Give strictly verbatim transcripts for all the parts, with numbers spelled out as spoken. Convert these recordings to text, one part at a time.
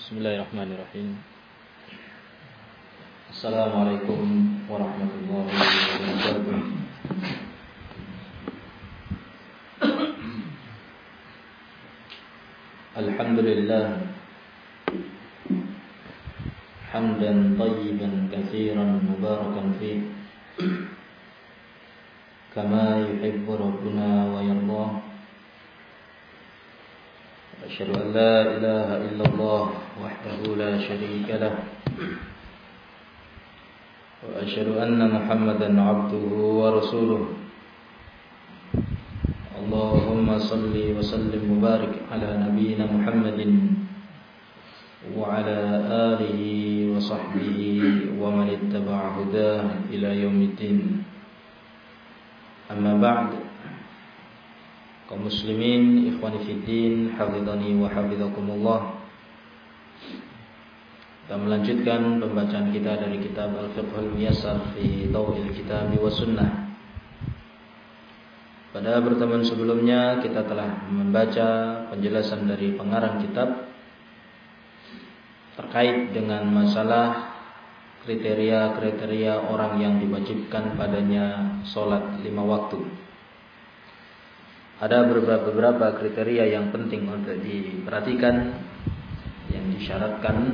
Bismillahirrahmanirrahim. Assalamualaikum warahmatullahi wabarakatuh. Alhamdulillah hamdan tayyiban katsiran mubarakan fih kama yuhibbu rabbuna wa yardah. Asyhadu an la ilaha illallah wahdahu la syarika lah wa asyhadu anna Muhammadan abduhu wa rasuluh. Allahumma salli wa sallim mubarak ala nabiyyina Muhammadin wa ala alihi wa sahbihi wa man ittaba'a hudah ila yaumiddin. Amma ba'd. Kaum muslimin, ikhwani fiddin, hafizani wa hafizakumullah. Kita melanjutkan pembacaan kita dari kitab Al-Fiqhul Muyassar fi Dhaw'il Kitab wa Sunnah. Pada pertemuan sebelumnya kita telah membaca penjelasan dari pengarang kitab terkait dengan masalah kriteria-kriteria orang yang diwajibkan padanya sholat lima waktu. Ada beberapa, beberapa kriteria yang penting untuk diperhatikan, yang disyaratkan,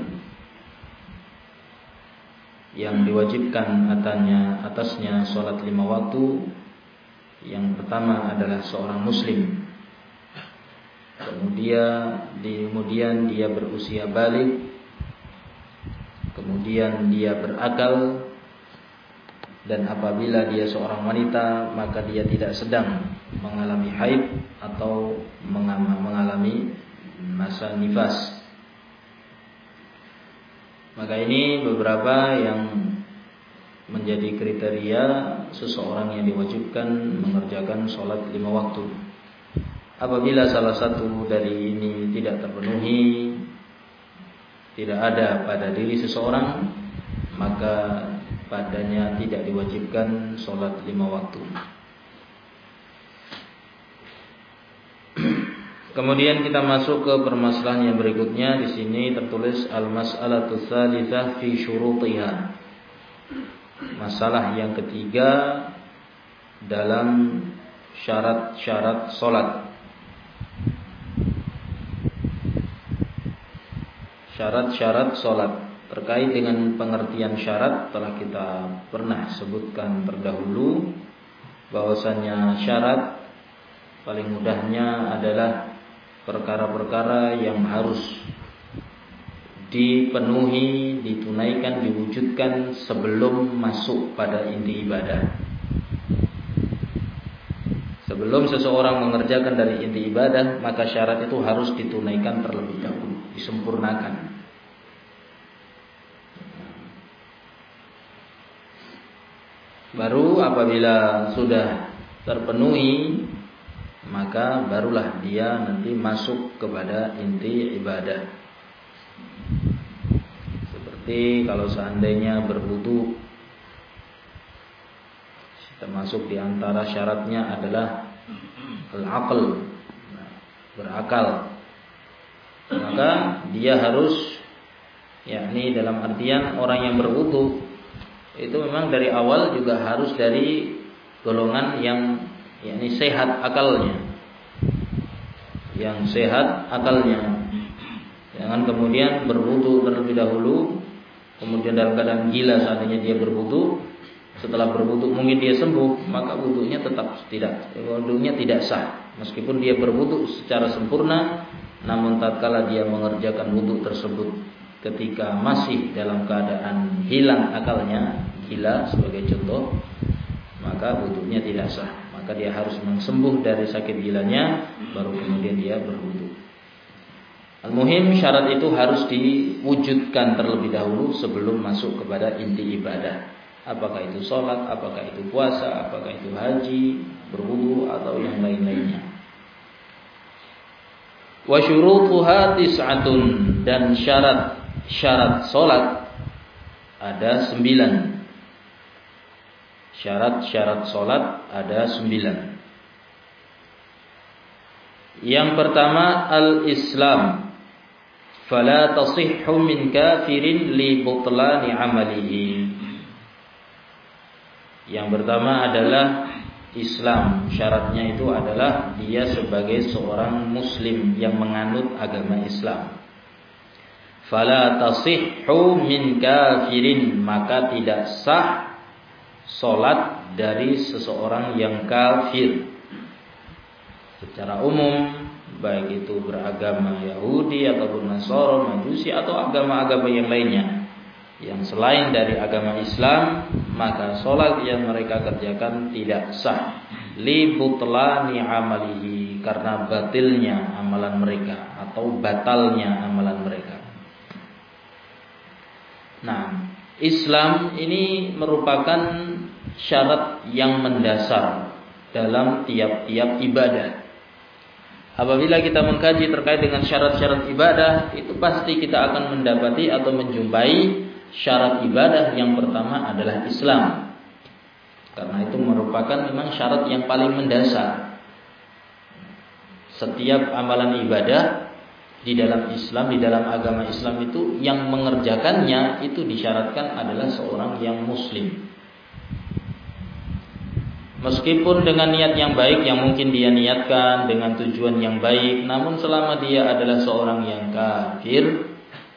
yang diwajibkan atasnya, atasnya sholat lima waktu. Yang pertama adalah seorang muslim. Kemudian, kemudian dia berusia balik. Kemudian dia berakal. Dan apabila dia seorang wanita, maka dia tidak sedang mengalami haid atau mengalami masa nifas. Maka ini beberapa yang menjadi kriteria seseorang yang diwajibkan mengerjakan sholat lima waktu. Apabila salah satu dari ini tidak terpenuhi, tidak ada pada diri seseorang, maka padanya tidak diwajibkan sholat lima waktu. Kemudian kita masuk ke permasalahan yang berikutnya. Di sini tertulis al-mas'alatu tsalitsah fi syurutiha. Masalah yang ketiga dalam syarat-syarat sholat. Syarat-syarat sholat. Terkait dengan pengertian syarat telah kita pernah sebutkan terdahulu, bahwasannya syarat paling mudahnya adalah perkara-perkara yang harus dipenuhi, ditunaikan, diwujudkan sebelum masuk pada inti ibadah. Sebelum seseorang mengerjakan dari inti ibadah, maka syarat itu harus ditunaikan terlebih dahulu, disempurnakan. Baru apabila sudah terpenuhi, maka barulah dia nanti masuk kepada inti ibadah. Seperti kalau seandainya berwudu, termasuk di antara syaratnya adalah al-aql, berakal. Maka dia harus, yakni dalam artian orang yang berwudu itu memang dari awal juga harus dari golongan yang yakni sehat akalnya. Yang sehat akalnya. Jangan kemudian berwudu terlebih dahulu, kemudian dalam keadaan gila seandainya dia berwudu, setelah berwudu mungkin dia sembuh, maka wudunya tetap tidak, wudunya tidak sah. Meskipun dia berwudu secara sempurna, namun tatkala dia mengerjakan wudu tersebut ketika masih dalam keadaan hilang akalnya, gila sebagai contoh, maka wudunya tidak sah. Maka dia harus sembuh dari sakit gilanya, baru kemudian dia berwudu. Al-muhim, syarat itu harus diwujudkan terlebih dahulu sebelum masuk kepada inti ibadah. Apakah itu sholat, apakah itu puasa, apakah itu haji, berwudu atau yang lain-lainnya. Wa syurutuha tis'atun, dan syarat syarat sholat ada sembilan. Syarat-syarat sholat ada sembilan. Yang pertama al-Islam. fala tasihhu min kafirin li butlani amalihi. Yang pertama adalah Islam, syaratnya itu adalah dia sebagai seorang muslim yang menganut agama Islam. Fala tasihhu min kafirin, maka tidak sah salat dari seseorang yang kafir. Secara umum, baik itu beragama Yahudi ataupun Nasara, Majusi atau agama-agama yang lainnya yang selain dari agama Islam, maka salat yang mereka kerjakan tidak sah. Li butlani amalihi, karena batilnya amalan mereka atau batalnya amalan mereka. Nah, Islam ini merupakan syarat yang mendasar dalam tiap-tiap ibadah. Apabila kita mengkaji terkait dengan syarat-syarat ibadah, itu pasti kita akan mendapati atau menjumpai syarat ibadah yang pertama adalah Islam. Karena itu merupakan memang syarat yang paling mendasar. Setiap amalan ibadah di dalam Islam, di dalam agama Islam itu yang mengerjakannya itu disyaratkan adalah seorang yang muslim. Meskipun dengan niat yang baik yang mungkin dia niatkan dengan tujuan yang baik, namun selama dia adalah seorang yang kafir,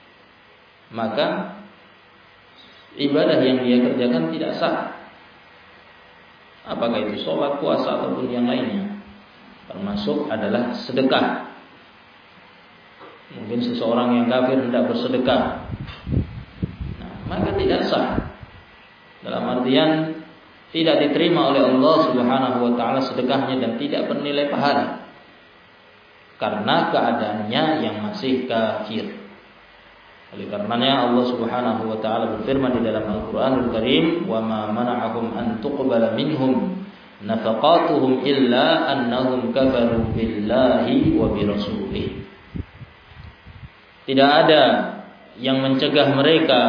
maka ibadah yang dia kerjakan tidak sah. Apakah itu sholat, puasa ataupun yang lainnya. Termasuk adalah sedekah. Mungkin seseorang yang kafir hendak bersedekah, nah, maka tidak sah. Dalam artian tidak diterima oleh Allah Subhanahu wa taala sedekahnya dan tidak bernilai pahala karena keadaannya yang masih kafir. Oleh karenanya Allah Subhanahu wa taala berfirman di dalam Al-Qur'anul Karim, "Wa ma mana'ahum an tuqbala minhum nafaqatuhum illa annahum kafaru billahi wa bi rasulih." Tidak ada yang mencegah mereka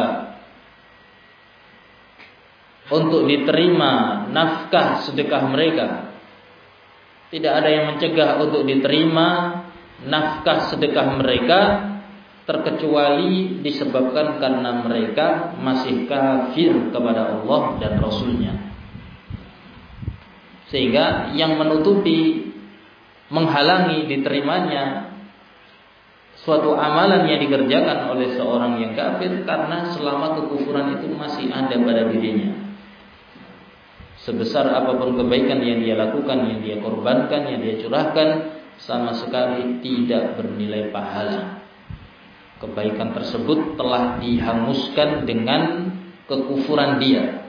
untuk diterima nafkah sedekah mereka. Tidak ada yang mencegah untuk diterima nafkah sedekah mereka, terkecuali disebabkan karena mereka masih kafir kepada Allah dan Rasulnya. Sehingga yang menutupi, menghalangi diterimanya suatu amalan yang dikerjakan oleh seorang yang kafir karena selama kekufuran itu masih ada pada dirinya. Sebesar apapun kebaikan yang dia lakukan, yang dia korbankan, yang dia curahkan, sama sekali tidak bernilai pahala. Kebaikan tersebut telah dihanguskan dengan kekufuran dia.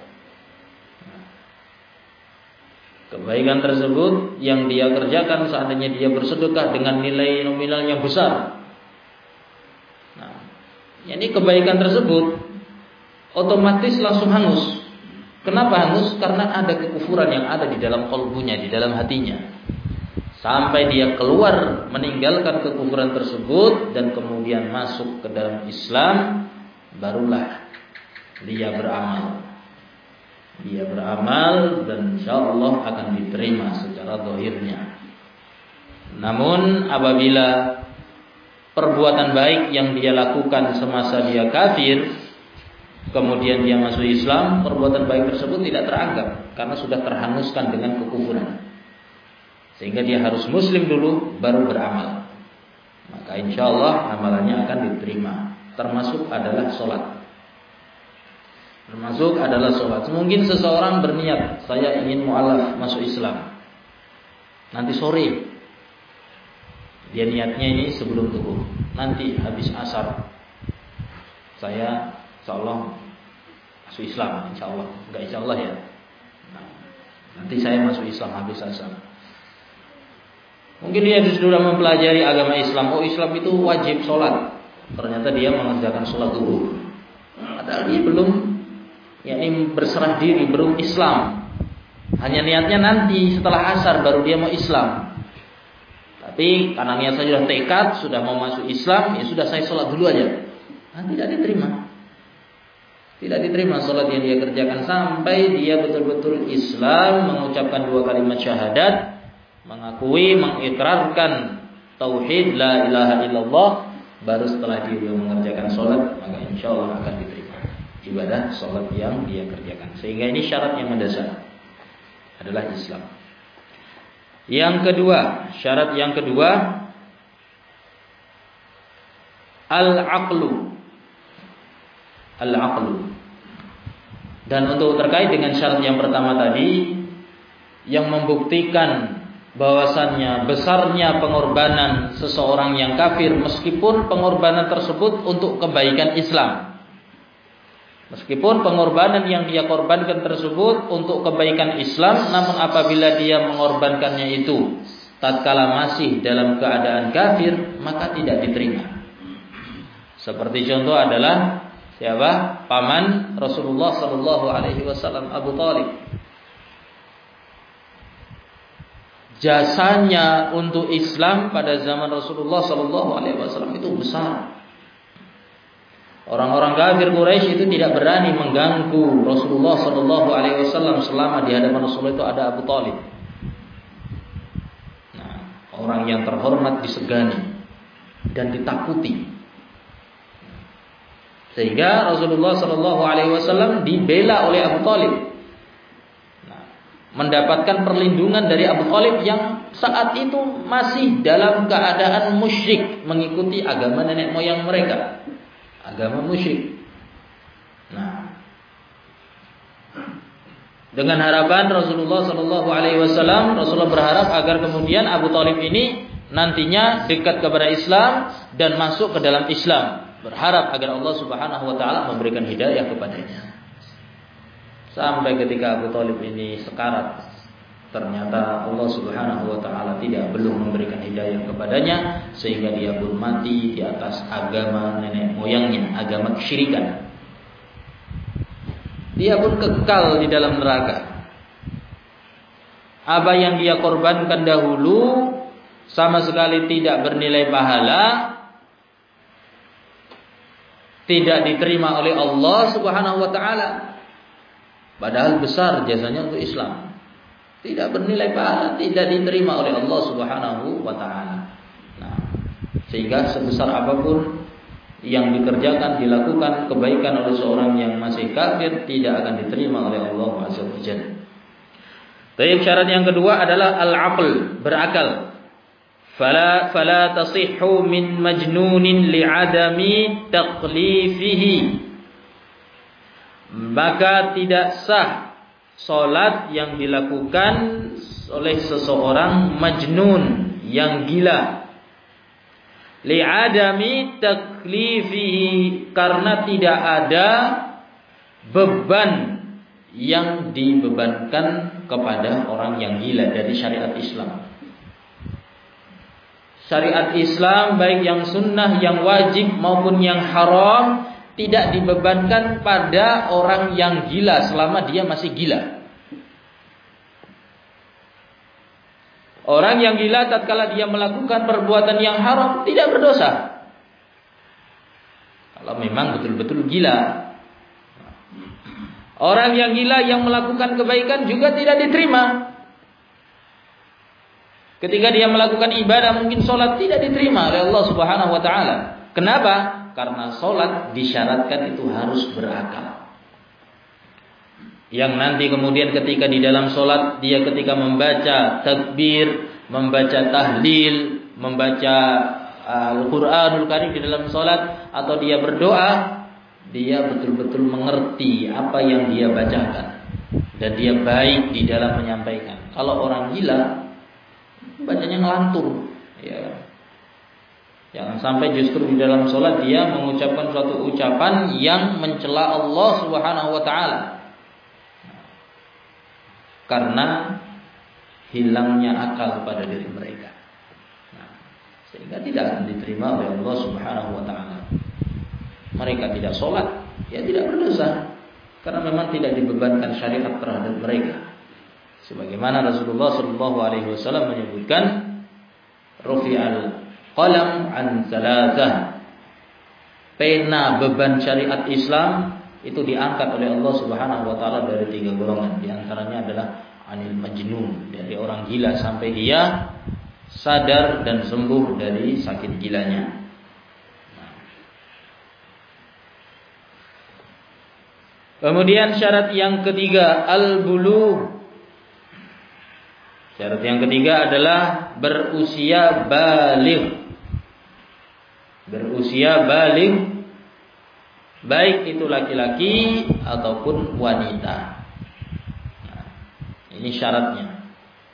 Kebaikan tersebut yang dia kerjakan seandainya dia bersedekah dengan nilai nominal yang besar. Nah, ini kebaikan tersebut otomatis langsung hangus. Kenapa hangus? Karena ada kekufuran yang ada di dalam kalbunya, di dalam hatinya. Sampai dia keluar meninggalkan kekufuran tersebut dan kemudian masuk ke dalam Islam, barulah dia beramal. Dia beramal dan insyaallah akan diterima secara zahirnya. Namun apabila perbuatan baik yang dia lakukan semasa dia kafir, kemudian dia masuk Islam, perbuatan baik tersebut tidak teranggap karena sudah terhanguskan dengan kekufuran. Sehingga dia harus muslim dulu baru beramal. Maka insyaallah amalannya akan diterima. Termasuk adalah sholat. Termasuk adalah sholat. Mungkin seseorang berniat, saya ingin mu'alaf masuk Islam nanti sore. Dia niatnya ini sebelum subuh. Nanti habis asar saya insyaallah masuk Islam, insyaallah. Enggak insyaallah ya. Nah, nanti saya masuk Islam habis asar. Mungkin dia sudah mempelajari agama Islam. Oh, Islam itu wajib sholat. Ternyata dia mengerjakan sholat zuhur. Padahal dia belum, yakni berserah diri, belum Islam. Hanya niatnya nanti setelah asar baru dia mau Islam. Tapi karena niat saya sudah tekad, sudah mau masuk Islam, ya sudah saya sholat dulu aja. Nah, tidak diterima. Tidak diterima sholat yang dia kerjakan sampai dia betul-betul Islam, mengucapkan dua kalimat syahadat, mengakui, mengikrarkan tauhid la ilaha illallah, baru setelah dia mengerjakan sholat, maka insya Allah akan diterima ibadah sholat yang dia kerjakan. Sehingga ini syarat yang mendasar adalah Islam. Yang kedua, syarat yang kedua, al-aqlu. Al-aqlu. Dan untuk terkait dengan syarat yang pertama tadi, yang membuktikan bahwasannya besarnya pengorbanan seseorang yang kafir, meskipun pengorbanan tersebut untuk kebaikan Islam. Meskipun pengorbanan yang dia korbankan tersebut untuk kebaikan Islam, namun apabila dia mengorbankannya itu tatkala masih dalam keadaan kafir, maka tidak diterima. Seperti contoh adalah siapa? Paman Rasulullah sallallahu alaihi wasallam, Abu Thalib. Jasanya untuk Islam pada zaman Rasulullah sallallahu alaihi wasallam itu besar. Orang-orang kafir Quraisy itu tidak berani mengganggu Rasulullah sallallahu alaihi wasallam selama di hadapan Rasulullah itu ada Abu Thalib. Nah, orang yang terhormat disegani dan ditakuti. Sehingga Rasulullah sallallahu alaihi wasallam dibela oleh Abu Thalib. Nah, mendapatkan perlindungan dari Abu Thalib yang saat itu masih dalam keadaan musyrik, mengikuti agama nenek moyang mereka. Agama musyrik. Nah, dengan harapan Rasulullah sallallahu alaihi wasallam, Rasulullah berharap agar kemudian Abu Thalib ini nantinya dekat kepada Islam dan masuk ke dalam Islam. Berharap agar Allah Subhanahu wa taala memberikan hidayah kepadanya. Sampai ketika Abu Thalib ini sekarat, ternyata Allah Subhanahu wa taala tidak belum memberikan hidayah kepadanya, sehingga dia pun mati di atas agama nenek moyangnya, agama kesyirikan. Dia pun kekal di dalam neraka. Apa yang dia korbankan dahulu sama sekali tidak bernilai pahala, tidak diterima oleh Allah Subhanahu wa taala. Padahal besar jasanya untuk Islam. Tidak bernilai pahala, tidak diterima oleh Allah Subhanahu wa taala. Nah, sehingga sebesar apapun yang dikerjakan, dilakukan kebaikan oleh seorang yang masih kafir, tidak akan diterima oleh Allah Azza wa Jalla. Baik, syarat yang kedua adalah al-aql, berakal. Fala fala tasihhu min majnunin li'adami taqlifihi. Maka tidak sah salat yang dilakukan oleh seseorang majnun yang gila, li'adami taklifihi, karena tidak ada beban yang dibebankan kepada orang yang gila dari syariat Islam. Syariat Islam baik yang sunnah, yang wajib maupun yang haram tidak dibebankan pada orang yang gila selama dia masih gila. Orang yang gila tatkala dia melakukan perbuatan yang haram tidak berdosa. Kalau memang betul-betul gila. Orang yang gila yang melakukan kebaikan juga tidak diterima. Ketika dia melakukan ibadah, mungkin sholat, tidak diterima oleh Allah Subhanahu wa taala. Kenapa? Karena sholat disyaratkan itu harus berakal. Yang nanti kemudian ketika di dalam sholat, dia ketika membaca takbir, membaca tahlil, membaca Al-Quranul Karim di dalam sholat, atau dia berdoa, dia betul-betul mengerti apa yang dia bacakan, dan dia baik di dalam menyampaikan. Kalau orang gila, bacanya ngelantur, ya. Jangan sampai justru di dalam sholat dia mengucapkan suatu ucapan yang mencela Allah Subhanahu wa taala, karena hilangnya akal pada diri mereka. Nah, sehingga tidak akan diterima oleh Allah Subhanahu wa taala. Mereka tidak sholat, ya tidak berdosa, karena memang tidak dibebankan syariat terhadap mereka. Sebagaimana Rasulullah sallallahu alaihi wasallam menyebutkan, rufi'al qalam an thalathah, pena beban syariat Islam itu diangkat oleh Allah Subhanahu wa taala dari tiga golongan. Di antaranya adalah anil majnun, dari orang gila sampai dia sadar dan sembuh dari sakit gilanya. Kemudian syarat yang ketiga, al-bulugh. Syarat yang ketiga adalah berusia baligh. Berusia baligh, baik itu laki-laki ataupun wanita. Nah, ini syaratnya.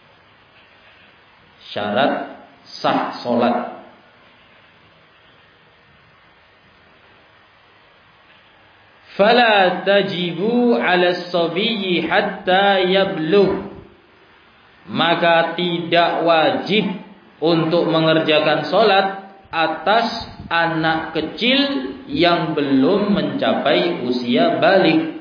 Syarat sah solat. Fala tajibu 'ala as-sabiyyi hatta yablugh. Maka tidak wajib untuk mengerjakan solat atas anak kecil yang belum mencapai usia baligh.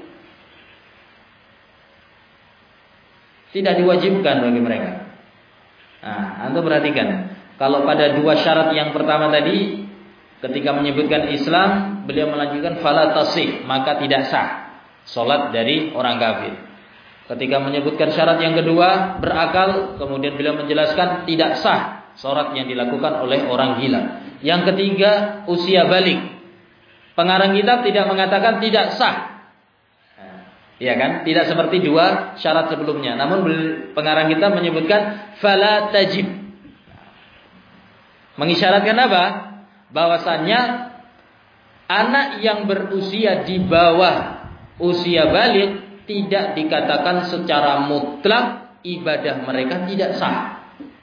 Tidak diwajibkan bagi mereka. Nah, Anda perhatikan, kalau pada dua syarat yang pertama tadi, ketika menyebutkan Islam, beliau melanjutkan fala tasih, maka tidak sah salat dari orang kafir. Ketika menyebutkan syarat yang kedua, berakal, kemudian beliau menjelaskan tidak sah salat yang dilakukan oleh orang gila. Yang ketiga, usia baligh. Pengarang kitab tidak mengatakan tidak sah. Iya kan? Tidak seperti dua syarat sebelumnya. Namun pengarang kitab menyebutkan fala tajib. Mengisyaratkan apa? Bahwasannya anak yang berusia di bawah usia baligh tidak dikatakan secara mutlak ibadah mereka tidak sah.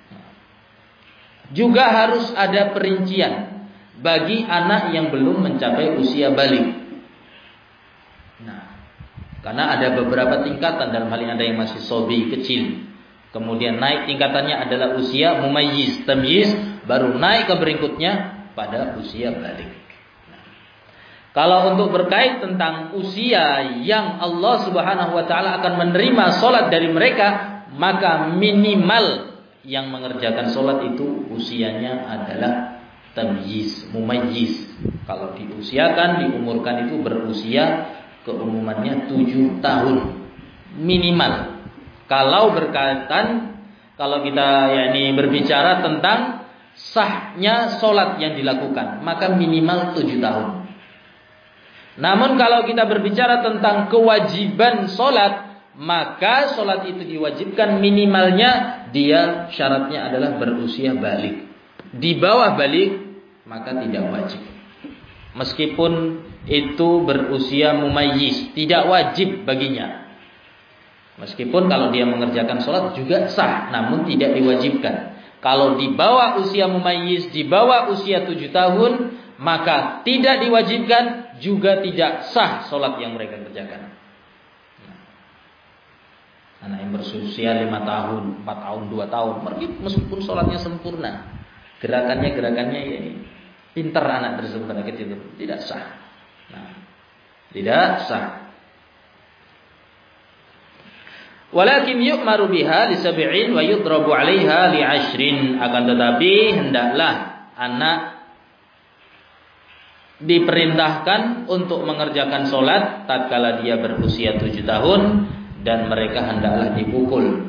Juga harus ada perincian bagi anak yang belum mencapai usia baligh. Nah, karena ada beberapa tingkatan, dalam hal ini ada yang masih sobi kecil, kemudian naik tingkatannya adalah usia mumayyiz, tamyiz, baru naik ke berikutnya pada usia baligh. Nah, kalau untuk berkait tentang usia yang Allah Subhanahu wa taala akan menerima salat dari mereka, maka minimal yang mengerjakan salat itu usianya adalah tamyiz, mumayyiz. Kalau diusiakan, diumurkan itu berusia keumumannya tujuh tahun minimal. Kalau berkaitan, kalau kita yakni berbicara tentang sahnya solat yang dilakukan, maka minimal tujuh tahun. Namun kalau kita berbicara tentang kewajiban solat, maka solat itu diwajibkan minimalnya dia syaratnya adalah berusia baligh. Di bawah baligh maka tidak wajib. Meskipun itu berusia mumayyiz, tidak wajib baginya. Meskipun kalau dia mengerjakan sholat juga sah, namun tidak diwajibkan. Kalau di bawah usia mumayyiz, di bawah usia tujuh tahun, maka tidak diwajibkan, juga tidak sah sholat yang mereka kerjakan. Nah, anak yang berusia lima tahun, empat tahun, dua tahun, meskipun sholatnya sempurna, gerakannya gerakannya ya ini, pintar anak tersebut, anak kecil itu tidak sah. Nah, tidak sah. Walakin yu'maru biha li sab'in wa yudrabu 'alaiha li 'ashrin. Akan tetapi hendaklah anak diperintahkan untuk mengerjakan solat tatkala dia berusia tujuh tahun, dan mereka hendaklah dipukul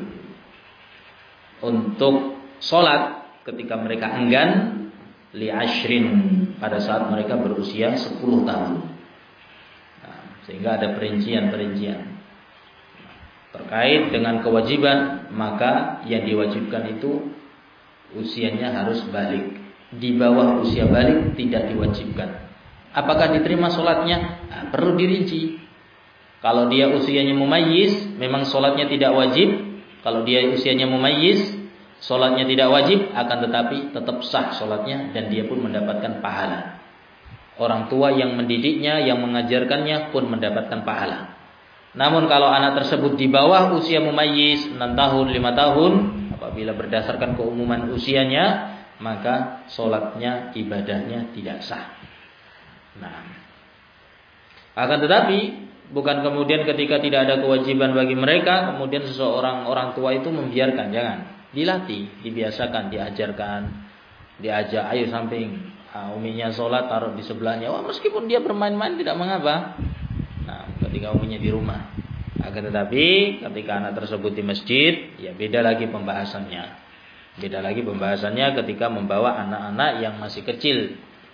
untuk solat ketika mereka enggan li 'ashrin, pada saat mereka berusia sepuluh tahun. Nah, sehingga ada perincian-perincian terkait dengan kewajiban, maka yang diwajibkan itu usianya harus baligh. Di bawah usia baligh tidak diwajibkan. Apakah diterima sholatnya? Nah, perlu dirinci. Kalau dia usianya mumayyiz, memang sholatnya tidak wajib. Kalau dia usianya mumayyiz, sholatnya tidak wajib, akan tetapi tetap sah sholatnya dan dia pun mendapatkan pahala. Orang tua yang mendidiknya, yang mengajarkannya pun mendapatkan pahala. Namun kalau anak tersebut di bawah usia mumayyiz, enam tahun, lima tahun, apabila berdasarkan keumuman usianya, maka sholatnya, ibadahnya tidak sah. Nah, akan tetapi bukan kemudian ketika tidak ada kewajiban bagi mereka, kemudian seseorang orang tua itu membiarkan. Jangan, dilatih, dibiasakan, diajarkan, diajak, ayo samping, ah, uminya sholat taruh di sebelahnya. Wah, meskipun dia bermain-main tidak mengapa. Nah, ketika uminya di rumah. Akan tetapi ketika anak tersebut di masjid, ya beda lagi pembahasannya. Beda lagi pembahasannya ketika membawa anak-anak yang masih kecil,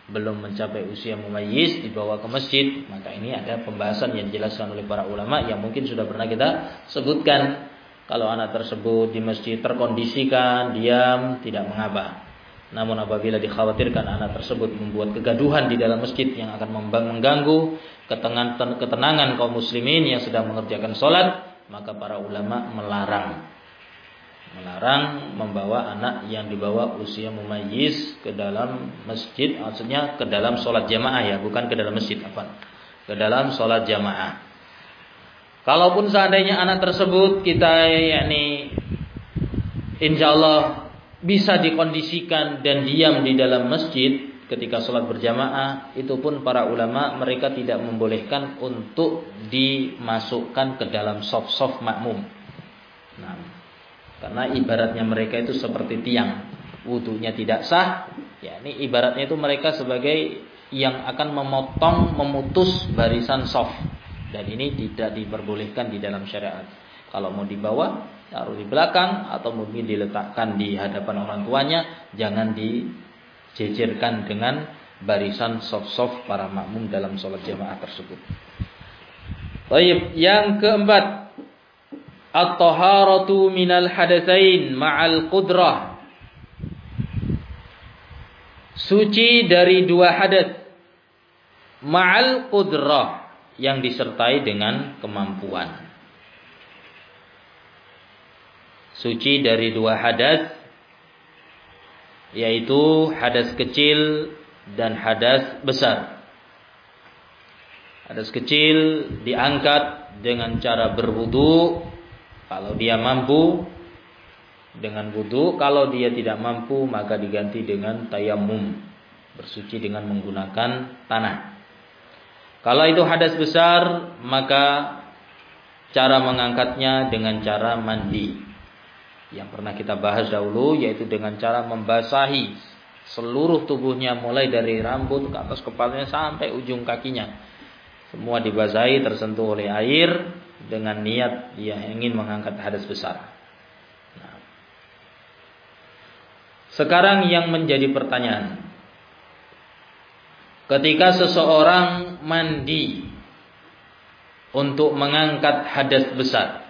belum mencapai usia mumayyiz dibawa ke masjid, maka ini ada pembahasan yang dijelaskan oleh para ulama yang mungkin sudah pernah kita sebutkan. Kalau anak tersebut di masjid terkondisikan, diam, tidak mengapa. Namun apabila dikhawatirkan anak tersebut membuat kegaduhan di dalam masjid yang akan mengganggu ketenangan kaum muslimin yang sedang mengerjakan sholat, maka para ulama melarang melarang membawa anak yang dibawa usia mumayyiz ke dalam masjid, maksudnya ke dalam sholat jamaah ya, bukan ke dalam masjid, apa? Ke dalam sholat jamaah. Kalaupun seandainya anak tersebut kita yakni insya Allah bisa dikondisikan dan diam di dalam masjid ketika sholat berjamaah, itu pun para ulama mereka tidak membolehkan untuk dimasukkan ke dalam saf-saf makmum. Nah, karena ibaratnya mereka itu seperti tiang, wudunya tidak sah. Ya, ini ibaratnya itu mereka sebagai yang akan memotong, memutus barisan saf. Dan ini tidak diperbolehkan di dalam syariat. Kalau mau dibawa, taruh di belakang atau mungkin diletakkan di hadapan orang tuanya, jangan dijejerkan dengan barisan saf-saf para makmum dalam sholat jamaah tersebut. Baik, yang keempat, at-taharatu minal hadatsain ma'al qudrah. Suci dari dua hadas ma'al qudrah, yang disertai dengan kemampuan. Suci dari dua hadas, yaitu hadas kecil dan hadas besar. Hadas kecil diangkat dengan cara berwudu kalau dia mampu, dengan wudu. Kalau dia tidak mampu, maka diganti dengan tayamum, bersuci dengan menggunakan tanah. Kalau itu hadas besar, maka cara mengangkatnya dengan cara mandi, yang pernah kita bahas dahulu, yaitu dengan cara membasahi seluruh tubuhnya, mulai dari rambut ke atas kepalanya sampai ujung kakinya. Semua dibasahi, tersentuh oleh air, dengan niat dia ingin mengangkat hadas besar. Nah, sekarang yang menjadi pertanyaan, ketika seseorang mandi untuk mengangkat hadas besar,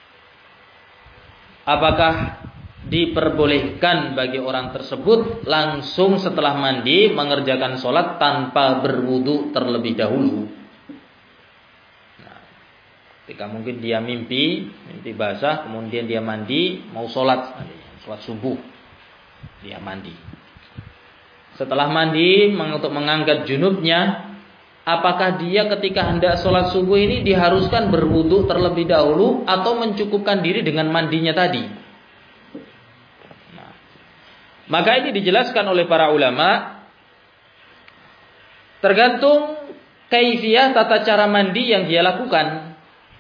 apakah diperbolehkan bagi orang tersebut langsung setelah mandi mengerjakan sholat tanpa berwudu terlebih dahulu? Nah, ketika mungkin dia mimpi, mimpi basah, kemudian dia mandi, mau sholat, sholat subuh, dia mandi. Setelah mandi untuk mengangkat junubnya, apakah dia ketika hendak sholat subuh ini diharuskan berwudu terlebih dahulu atau mencukupkan diri dengan mandinya tadi? Nah, maka ini dijelaskan oleh para ulama, tergantung kaifiyah tata cara mandi yang dia lakukan.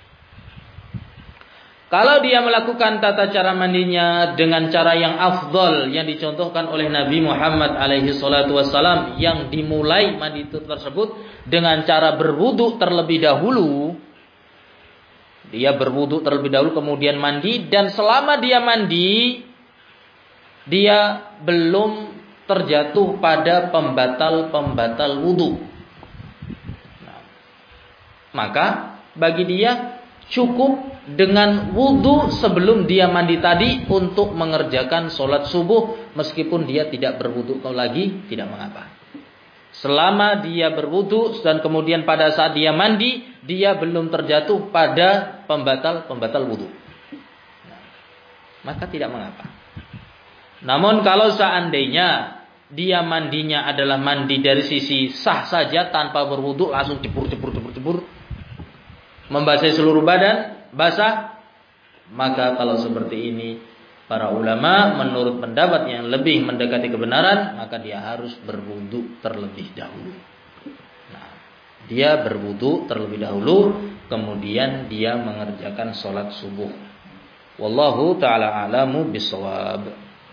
Kalau dia melakukan tata cara mandinya dengan cara yang afdal yang dicontohkan oleh Nabi Muhammad alaihi salatu wassalam, yang dimulai mandi tersebut dengan cara berwudu terlebih dahulu. Dia berwudu terlebih dahulu kemudian mandi, dan selama dia mandi dia belum terjatuh pada pembatal-pembatal wudu. Nah, maka bagi dia cukup dengan wudu sebelum dia mandi tadi untuk mengerjakan sholat subuh, meskipun dia tidak berwudu lagi, tidak mengapa. Selama dia berwudu dan kemudian pada saat dia mandi, dia belum terjatuh pada pembatal-pembatal wudu, nah, maka tidak mengapa. Namun kalau seandainya dia mandinya adalah mandi dari sisi sah saja tanpa berwudu, langsung cebur cebur cebur cebur, membasahi seluruh badan basah, maka kalau seperti ini para ulama menurut pendapat yang lebih mendekati kebenaran, maka dia harus berwudu terlebih dahulu. Nah, dia berwudu terlebih dahulu, kemudian dia mengerjakan sholat subuh. Wallahu ta'ala a'lamu bissawab.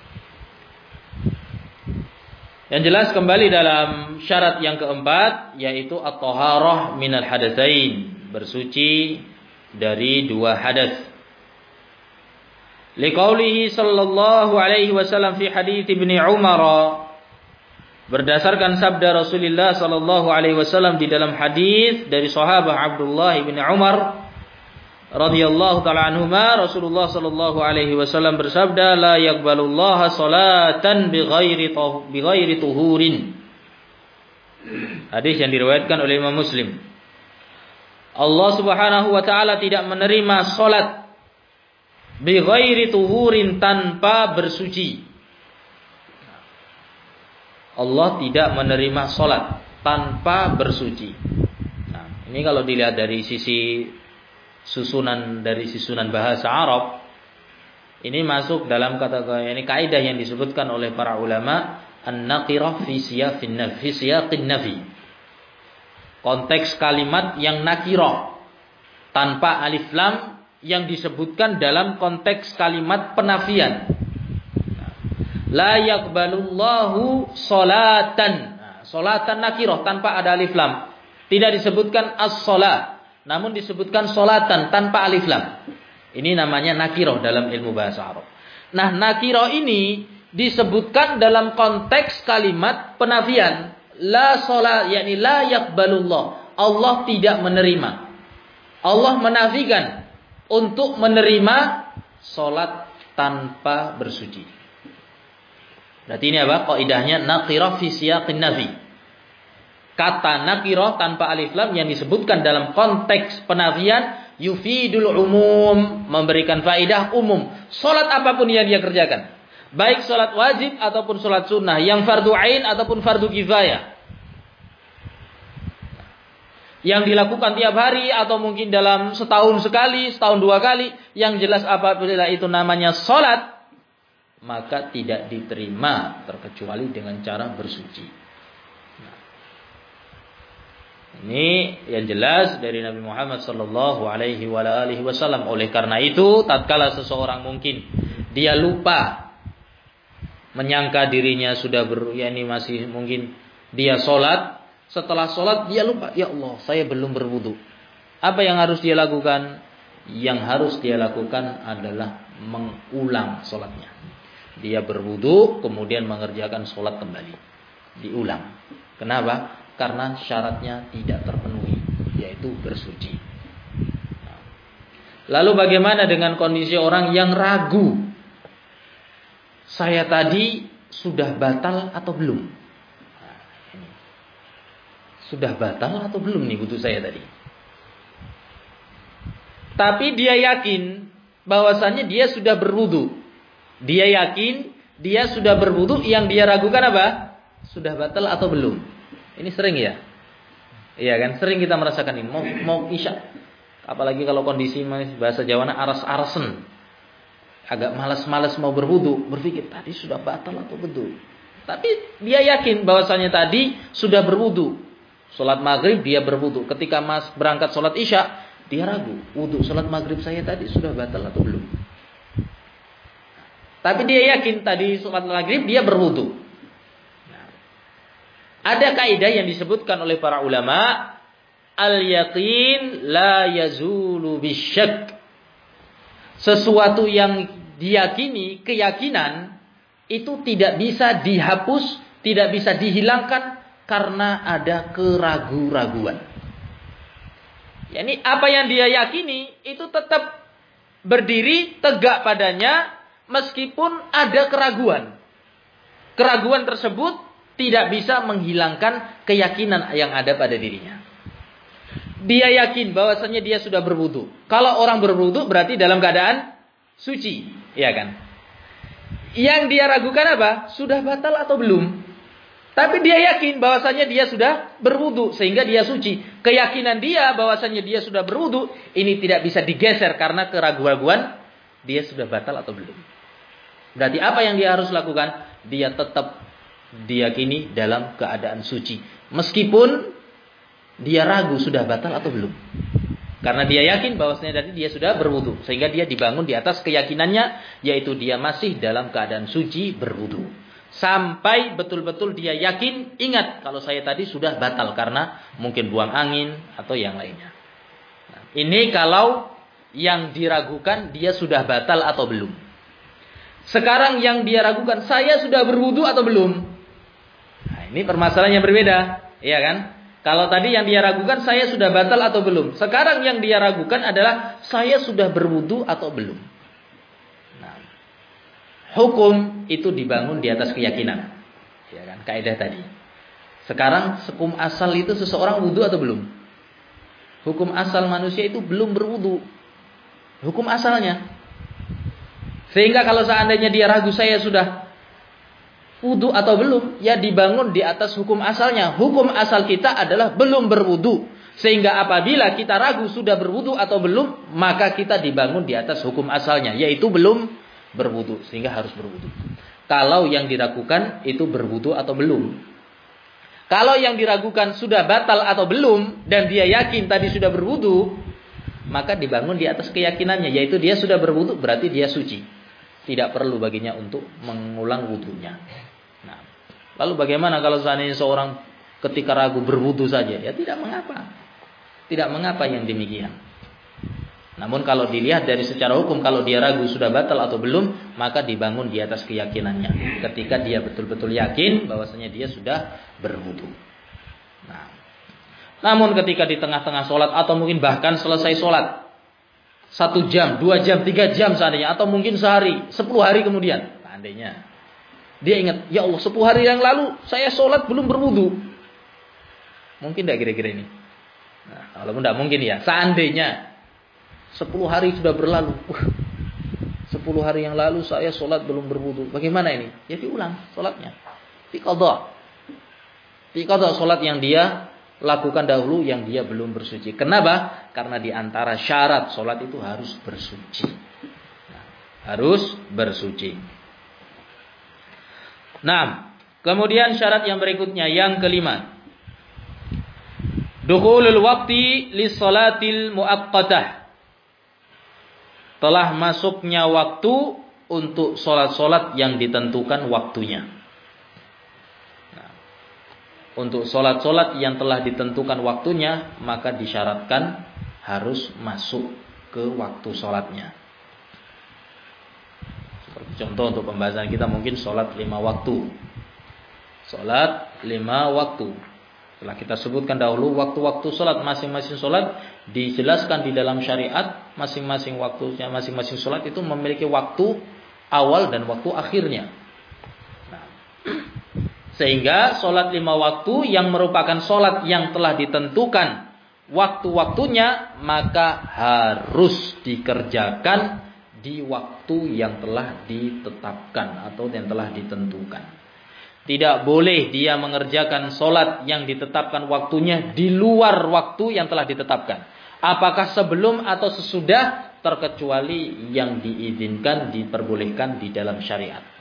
Yang jelas kembali dalam syarat yang keempat, yaitu at-taharah minal hadatsain, bersuci dari dua hadas. Liqaulihi sallallahu alaihi wasallam fi hadits Ibnu Umar, Berdasarkan sabda Rasulullah sallallahu alaihi wasallam di dalam hadis dari sahabat Abdullah bin Umar radhiyallahu taala anhuma, Rasulullah sallallahu alaihi wasallam bersabda, la yaqbalullaha salatan bighairi bighairi tuhurin. Hadis yang diriwayatkan oleh Imam Muslim. Allah Subhanahu wa taala tidak menerima salat bighairi tuhurin, tanpa bersuci. Allah tidak menerima salat tanpa bersuci. Nah, ini kalau dilihat dari sisi susunan dari susunan bahasa Arab, ini masuk dalam kata-kata ini kaidah yang disebutkan oleh para ulama, an-naqirah fi siyaqin nafi, siyaqin nafi. Konteks kalimat yang nakirah tanpa alif lam yang disebutkan dalam konteks kalimat penafian. La yaqbalullahu salatan. Nah, salatan nakirah tanpa ada alif lam. Tidak disebutkan as-salat, namun disebutkan salatan tanpa alif lam. Ini namanya nakirah dalam ilmu bahasa Arab. Nah, nakirah ini disebutkan dalam konteks kalimat penafian. La salat, yakni la yaqbalullah. Allah tidak menerima. Allah menafikan untuk menerima salat tanpa bersuci. Berarti ini apa? Kaidahnya nakirah fi siyaqin nafi. Kata nakirah tanpa alif lam yang disebutkan dalam konteks penafian yufidul umum, memberikan faidah umum. Salat apapun yang dia kerjakan, baik salat wajib ataupun salat sunnah, yang fardu ain ataupun fardu kifayah, yang dilakukan tiap hari atau mungkin dalam setahun sekali, setahun dua kali, yang jelas apabila itu namanya salat, maka tidak diterima terkecuali dengan cara bersuci. Nah, ini yang jelas dari Nabi Muhammad sallallahu alaihi wasallam. Oleh karena itu, tatkala seseorang mungkin dia lupa, menyangka dirinya sudah ber, yakni masih mungkin dia sholat, setelah sholat dia lupa, ya Allah, saya belum berwudu. Apa yang harus dia lakukan? Yang harus dia lakukan adalah mengulang sholatnya. Dia berwudu, kemudian mengerjakan sholat kembali. Diulang. Kenapa? Karena syaratnya tidak terpenuhi, yaitu bersuci. Lalu bagaimana dengan kondisi orang yang ragu? Saya tadi sudah batal atau belum? Sudah batal atau belum nih wudu saya tadi? Tapi dia yakin bahwasannya dia sudah berwudu. Dia yakin dia sudah berwudu, yang dia ragukan apa? Sudah batal atau belum? Ini sering ya? Iya kan? Sering kita merasakan ini. Mau, mau isya. Apalagi kalau kondisi bahasa Jawana aras-arasen. Agak malas-malas mau berwudu. Berpikir tadi sudah batal atau betul? Tapi dia yakin bahwasanya tadi sudah berwudu. Sholat maghrib dia berwudu. Ketika mas berangkat sholat isya, dia ragu. Wudu sholat maghrib saya tadi sudah batal atau belum? Tapi dia yakin tadi sholat maghrib dia berwudu. Nah, ada kaidah yang disebutkan oleh para ulama, al-yaqin la yazulu bisyak. Sesuatu yang diyakini, keyakinan itu tidak bisa dihapus, tidak bisa dihilangkan karena ada keraguan-raguan. Yani apa yang dia yakini itu tetap berdiri tegak padanya, meskipun ada keraguan. Keraguan tersebut tidak bisa menghilangkan keyakinan yang ada pada dirinya. Dia yakin bahwasanya dia sudah berwudu. Kalau orang berwudu berarti dalam keadaan suci, ya kan? Yang dia ragukan apa? Sudah batal atau belum? Tapi dia yakin bahwasanya dia sudah berwudu sehingga dia suci. Keyakinan dia bahwasanya dia sudah berwudu ini tidak bisa digeser karena keraguan-raguan dia sudah batal atau belum. Berarti apa yang dia harus lakukan? Dia tetap diyakini dalam keadaan suci. Meskipun dia ragu sudah batal atau belum. Karena dia yakin bahwasanya tadi dia sudah berwudu. Sehingga dia dibangun di atas keyakinannya, yaitu dia masih dalam keadaan suci berwudu. Sampai betul-betul dia yakin, ingat kalau saya tadi sudah batal karena mungkin buang angin atau yang lainnya. Nah, ini kalau yang diragukan dia sudah batal atau belum. Sekarang yang dia ragukan, saya sudah berwudu atau belum? Nah, Nah, ini permasalahan yang berbeda, iya kan? Kalau tadi yang dia ragukan saya sudah batal atau belum. Sekarang yang dia ragukan adalah saya sudah berwudu atau belum. Nah, hukum itu dibangun di atas keyakinan. Ya kan, kaidah tadi. Sekarang hukum asal itu seseorang wudu atau belum? Hukum asal manusia itu belum berwudu. Hukum asalnya. Sehingga kalau seandainya dia ragu saya sudah wudu atau belum, ya dibangun di atas hukum asalnya. Hukum asal kita adalah belum berwudu. Sehingga apabila kita ragu sudah berwudu atau belum, maka kita dibangun di atas hukum asalnya, yaitu belum berwudu, sehingga harus berwudu. Kalau yang diragukan itu berwudu atau belum. Kalau yang diragukan sudah batal atau belum, dan dia yakin tadi sudah berwudu, maka dibangun di atas keyakinannya, yaitu dia sudah berwudu, berarti dia suci. Tidak perlu baginya untuk mengulang wudunya. Nah, lalu bagaimana kalau seandainya seorang ketika ragu berwudu saja? Ya tidak mengapa. Tidak mengapa yang demikian. Namun kalau dilihat dari secara hukum, kalau dia ragu sudah batal atau belum, maka dibangun di atas keyakinannya. Ketika dia betul-betul yakin bahwasanya dia sudah berwudu. Nah, namun ketika di tengah-tengah sholat atau mungkin bahkan selesai sholat, satu jam, dua jam, tiga jam seandainya, atau mungkin sehari, sepuluh hari kemudian, seandainya dia ingat, ya Allah, sepuluh hari yang lalu saya sholat belum berwudu. Mungkin tidak kira-kira ini? Nah, walaupun tidak mungkin ya, seandainya sepuluh hari sudah berlalu, sepuluh hari yang lalu saya sholat belum berwudu, bagaimana ini? Ya diulang sholatnya, diqadha, diqadha sholat yang dia lakukan dahulu yang dia belum bersuci. Kenapa? Karena di antara syarat sholat itu harus bersuci. Nah, harus bersuci. Nah, kemudian syarat yang berikutnya, yang kelima, dukhulul waqti lis-shalatil muaqqatah. Telah masuknya waktu untuk sholat-sholat yang ditentukan waktunya. Untuk sholat-sholat yang telah ditentukan waktunya, maka disyaratkan harus masuk ke waktu sholatnya. Seperti contoh untuk pembahasan kita mungkin sholat lima waktu. Sholat lima waktu. Setelah kita sebutkan dahulu waktu-waktu sholat, masing-masing sholat dijelaskan di dalam syariat. Masing-masing waktunya, masing-masing sholat itu memiliki waktu awal dan waktu akhirnya. Nah, sehingga sholat lima waktu yang merupakan sholat yang telah ditentukan waktu-waktunya, maka harus dikerjakan di waktu yang telah ditetapkan atau yang telah ditentukan. Tidak boleh dia mengerjakan sholat yang ditetapkan waktunya di luar waktu yang telah ditetapkan. Apakah sebelum atau sesudah, terkecuali yang diizinkan, diperbolehkan di dalam syariat.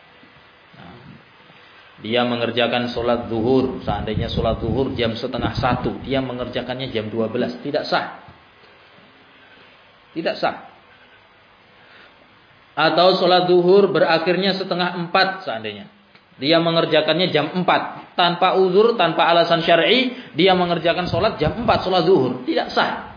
Dia mengerjakan sholat zuhur, seandainya sholat zuhur jam setengah satu, dia mengerjakannya jam dua belas, tidak sah. Tidak sah. Atau sholat zuhur berakhirnya setengah empat seandainya, dia mengerjakannya jam empat, tanpa uzur, tanpa alasan syar'i, dia mengerjakan sholat jam empat, sholat zuhur, tidak sah.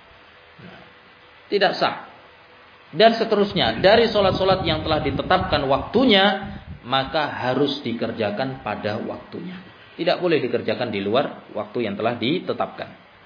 Tidak sah. Dan seterusnya, dari sholat-sholat yang telah ditetapkan waktunya, maka harus dikerjakan pada waktunya. Tidak boleh dikerjakan di luar waktu yang telah ditetapkan.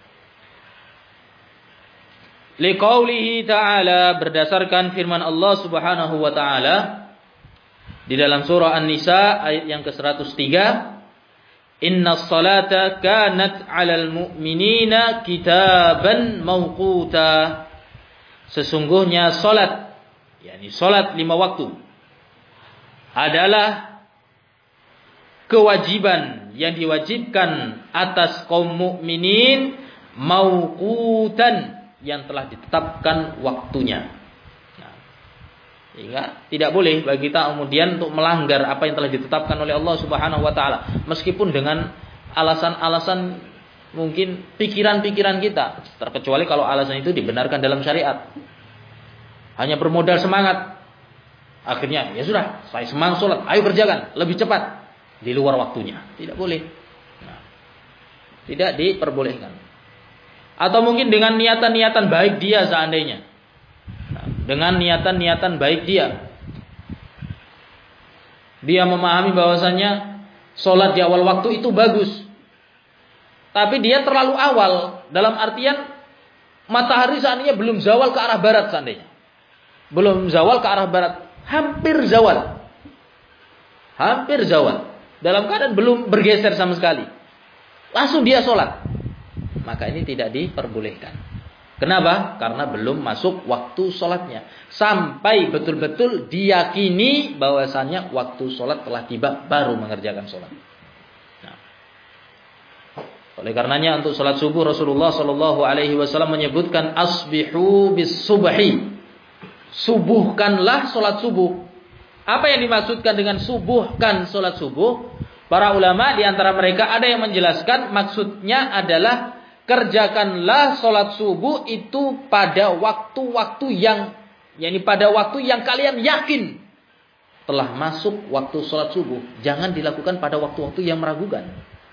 Liqaulihi ta'ala, berdasarkan firman Allah Subhanahu wa ta'ala di dalam surah An-Nisa ayat yang ke seratus tiga, Innas salata kanat 'alal mu'minina kitaban mawquta. Sesungguhnya salat, yakni salat lima waktu, adalah kewajiban yang diwajibkan atas kaum mukminin, mauqutan, yang telah ditetapkan waktunya. Nah, sehingga tidak boleh bagi kita kemudian untuk melanggar apa yang telah ditetapkan oleh Allah Subhanahu wa taala, meskipun dengan alasan-alasan mungkin pikiran-pikiran kita, terkecuali kalau alasan itu dibenarkan dalam syariat. Hanya bermodal semangat, akhirnya ya sudah, saya semangat sholat, ayo kerjakan lebih cepat di luar waktunya, tidak boleh. Nah, tidak diperbolehkan. Atau mungkin dengan niatan-niatan baik dia seandainya, nah, dengan niatan-niatan baik dia, dia memahami bahwasanya sholat di awal waktu itu bagus. Tapi dia terlalu awal. Dalam artian matahari seandainya belum zawal ke arah barat seandainya. Belum zawal ke arah barat. Hampir zawal. Hampir zawal. Dalam keadaan belum bergeser sama sekali. Langsung dia sholat. Maka ini tidak diperbolehkan. Kenapa? Karena belum masuk waktu sholatnya. Sampai betul-betul diyakini bahwasannya waktu sholat telah tiba baru mengerjakan sholat. Nah. Oleh karenanya untuk sholat subuh Rasulullah Shallallahu Alaihi Wasallam menyebutkan asbihu bis subhi. Subuhkanlah sholat subuh. Apa yang dimaksudkan dengan subuhkan sholat subuh? Para ulama di antara mereka ada yang menjelaskan maksudnya adalah kerjakanlah sholat subuh itu pada waktu-waktu yang, yakni pada waktu yang kalian yakin telah masuk waktu sholat subuh. Jangan dilakukan pada waktu-waktu yang meragukan.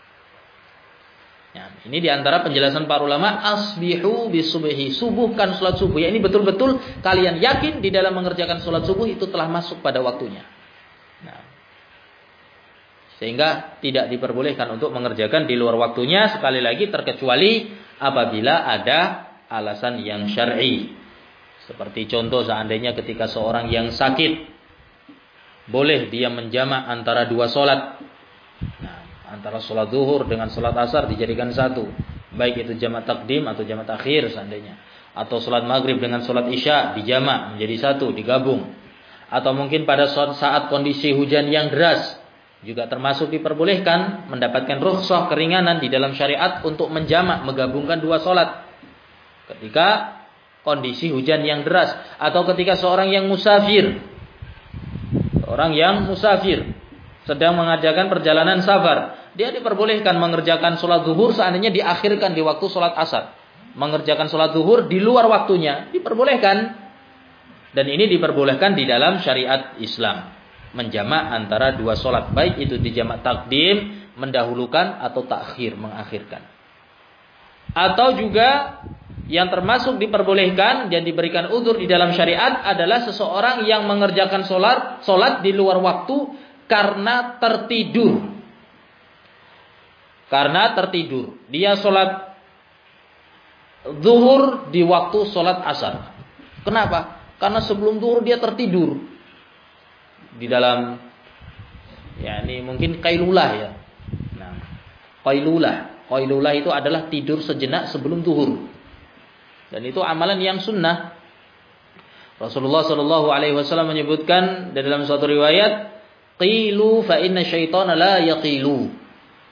Ya, ini diantara penjelasan para ulama asbihu bisubhi, subuhkan sholat subuh. Ya, ini betul-betul kalian yakin di dalam mengerjakan sholat subuh itu telah masuk pada waktunya. Nah, sehingga tidak diperbolehkan untuk mengerjakan di luar waktunya, sekali lagi terkecuali apabila ada alasan yang syar'i. Seperti contoh seandainya ketika seorang yang sakit boleh dia menjamak antara dua sholat. Nah, antara sholat zuhur dengan sholat asar dijadikan satu. Baik itu jamak takdim atau jamak takhir seandainya. Atau sholat maghrib dengan sholat isya dijamak menjadi satu, digabung. Atau mungkin pada saat kondisi hujan yang deras juga termasuk diperbolehkan mendapatkan rukhsah keringanan di dalam syariat untuk menjamak, menggabungkan dua sholat. Ketika kondisi hujan yang deras. Atau ketika seorang yang musafir. Seorang yang musafir sedang mengadakan perjalanan safar. Dia diperbolehkan mengerjakan sholat zuhur seandainya diakhirkan di waktu sholat asar. Mengerjakan sholat zuhur di luar waktunya. Diperbolehkan. Dan ini diperbolehkan di dalam syariat Islam. Menjamak antara dua sholat. Baik itu di jamak takdim, mendahulukan atau takhir, mengakhirkan. Atau juga yang termasuk diperbolehkan dan diberikan udzur di dalam syariat adalah seseorang yang mengerjakan sholat, sholat di luar waktu karena tertidur. Karena tertidur. Dia sholat zuhur di waktu sholat asar. Kenapa? Karena sebelum zuhur dia tertidur. Di dalam, ya ini mungkin qailulah ya. Nah, qailulah. Qailulah itu adalah tidur sejenak sebelum zuhur. Dan itu amalan yang sunnah. Rasulullah Shallallahu Alaihi Wasallam menyebutkan dalam suatu riwayat, qilu fa inna syaitana la yaqilu.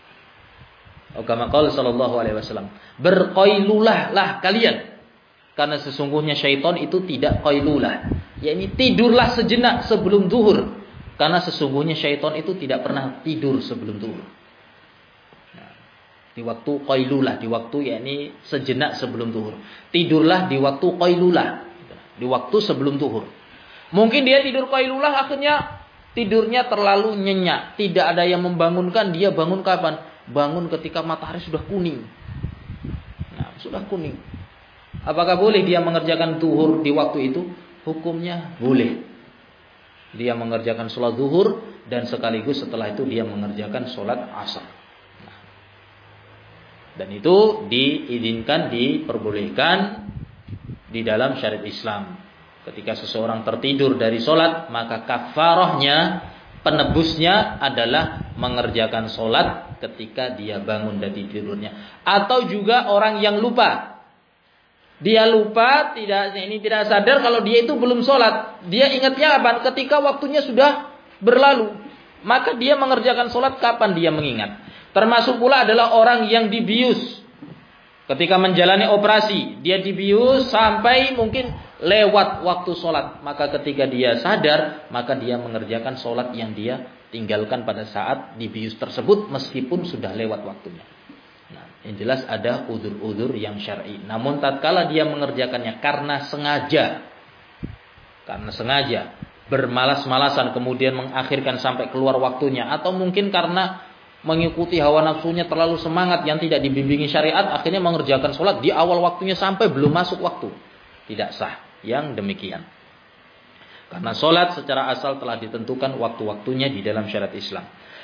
Atau kama qala sallallahu alaihi wasallam, berqailulah lah kalian, karena sesungguhnya syaitan itu tidak qailulah, yakni tidurlah sejenak sebelum zuhur, karena sesungguhnya syaitan itu tidak pernah tidur sebelum zuhur. Nah, di waktu qailulah, di waktu yakni sejenak sebelum zuhur. Tidurlah di waktu qailulah, di waktu sebelum zuhur. Mungkin dia tidur qailulah akhirnya tidurnya terlalu nyenyak, tidak ada yang membangunkan, dia bangun kapan? Bangun ketika matahari sudah kuning. Nah, sudah kuning. Apakah boleh dia mengerjakan zuhur di waktu itu? Hukumnya boleh. Dia mengerjakan sholat zuhur dan sekaligus setelah itu dia mengerjakan sholat asar. Nah, dan itu diizinkan, diperbolehkan di dalam syariat Islam. Ketika seseorang tertidur dari sholat, maka kafarahnya, penebusnya adalah mengerjakan sholat ketika dia bangun dari tidurnya. Atau juga orang yang lupa. Dia lupa, tidak ini tidak sadar kalau dia itu belum sholat. Dia ingatnya kapan? Ketika waktunya sudah berlalu. Maka dia mengerjakan sholat kapan dia mengingat. Termasuk pula adalah orang yang dibius. Ketika menjalani operasi, dia dibius sampai mungkin lewat waktu sholat. Maka ketika dia sadar, maka dia mengerjakan sholat yang dia tinggalkan pada saat dibius tersebut meskipun sudah lewat waktunya. Nah, yang jelas ada udzur-udzur yang syar'i. Namun tatkala dia mengerjakannya karena sengaja, karena sengaja bermalas-malasan kemudian mengakhirkan sampai keluar waktunya, atau mungkin karena mengikuti hawa nafsunya terlalu semangat yang tidak dibimbingi syariat, akhirnya mengerjakan sholat di awal waktunya sampai belum masuk waktu, tidak sah yang demikian. Karena sholat secara asal telah ditentukan waktu-waktunya di dalam syariat Islam.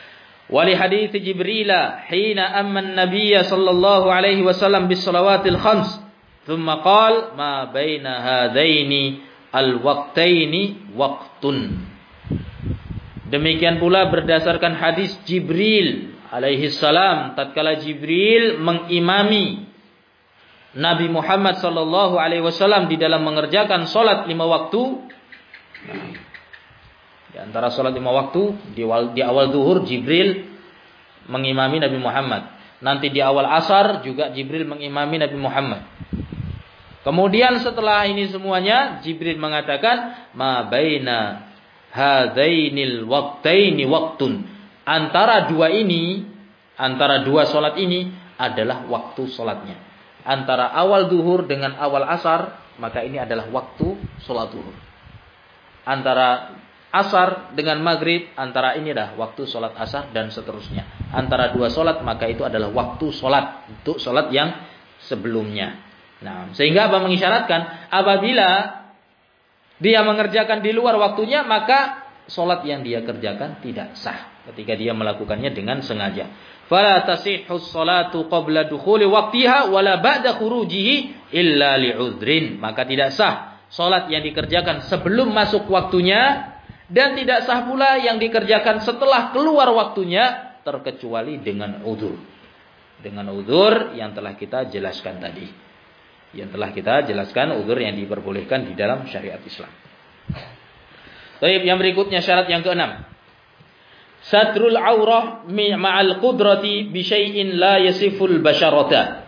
Wa li hadits Jibril hina amma an-nabiy sallallahu alaihi wasallam bis salawatil khams, thumma qala ma baina hadaini al-waqtaini waqtun. Demikian pula berdasarkan hadis Jibril alaihi salam, tatkala Jibril mengimami Nabi Muhammad sallallahu alaihi wasallam di dalam mengerjakan salat lima waktu. Nah, di antara salat lima waktu, di awal, di awal zuhur Jibril mengimami Nabi Muhammad. Nanti di awal asar juga Jibril mengimami Nabi Muhammad. Kemudian setelah ini semuanya Jibril mengatakan ma baina hadainil waqtaini waqtun. Antara dua ini, antara dua salat ini adalah waktu salatnya. Antara awal zuhur dengan awal asar, maka ini adalah waktu salat zuhur. Antara asar dengan maghrib, antara ini adalah waktu salat asar dan seterusnya. Antara dua salat, maka itu adalah waktu salat untuk salat yang sebelumnya. Nah, sehingga apa mengisyaratkan apabila dia mengerjakan di luar waktunya, maka salat yang dia kerjakan tidak sah ketika dia melakukannya dengan sengaja. Fala tasihhu sholatu qabla dukhuli waqtiha wala ba'da khurujihi illa li'udhrin. Maka tidak sah salat yang dikerjakan sebelum masuk waktunya, dan tidak sah pula yang dikerjakan setelah keluar waktunya, terkecuali dengan udzur. Dengan udzur yang telah kita jelaskan tadi. Yang telah kita jelaskan udzur yang diperbolehkan di dalam syariat Islam. Baik, yang berikutnya syarat yang keenam. Satrul aurah ma'al qudrati bi syai'in la yasiful basyarata.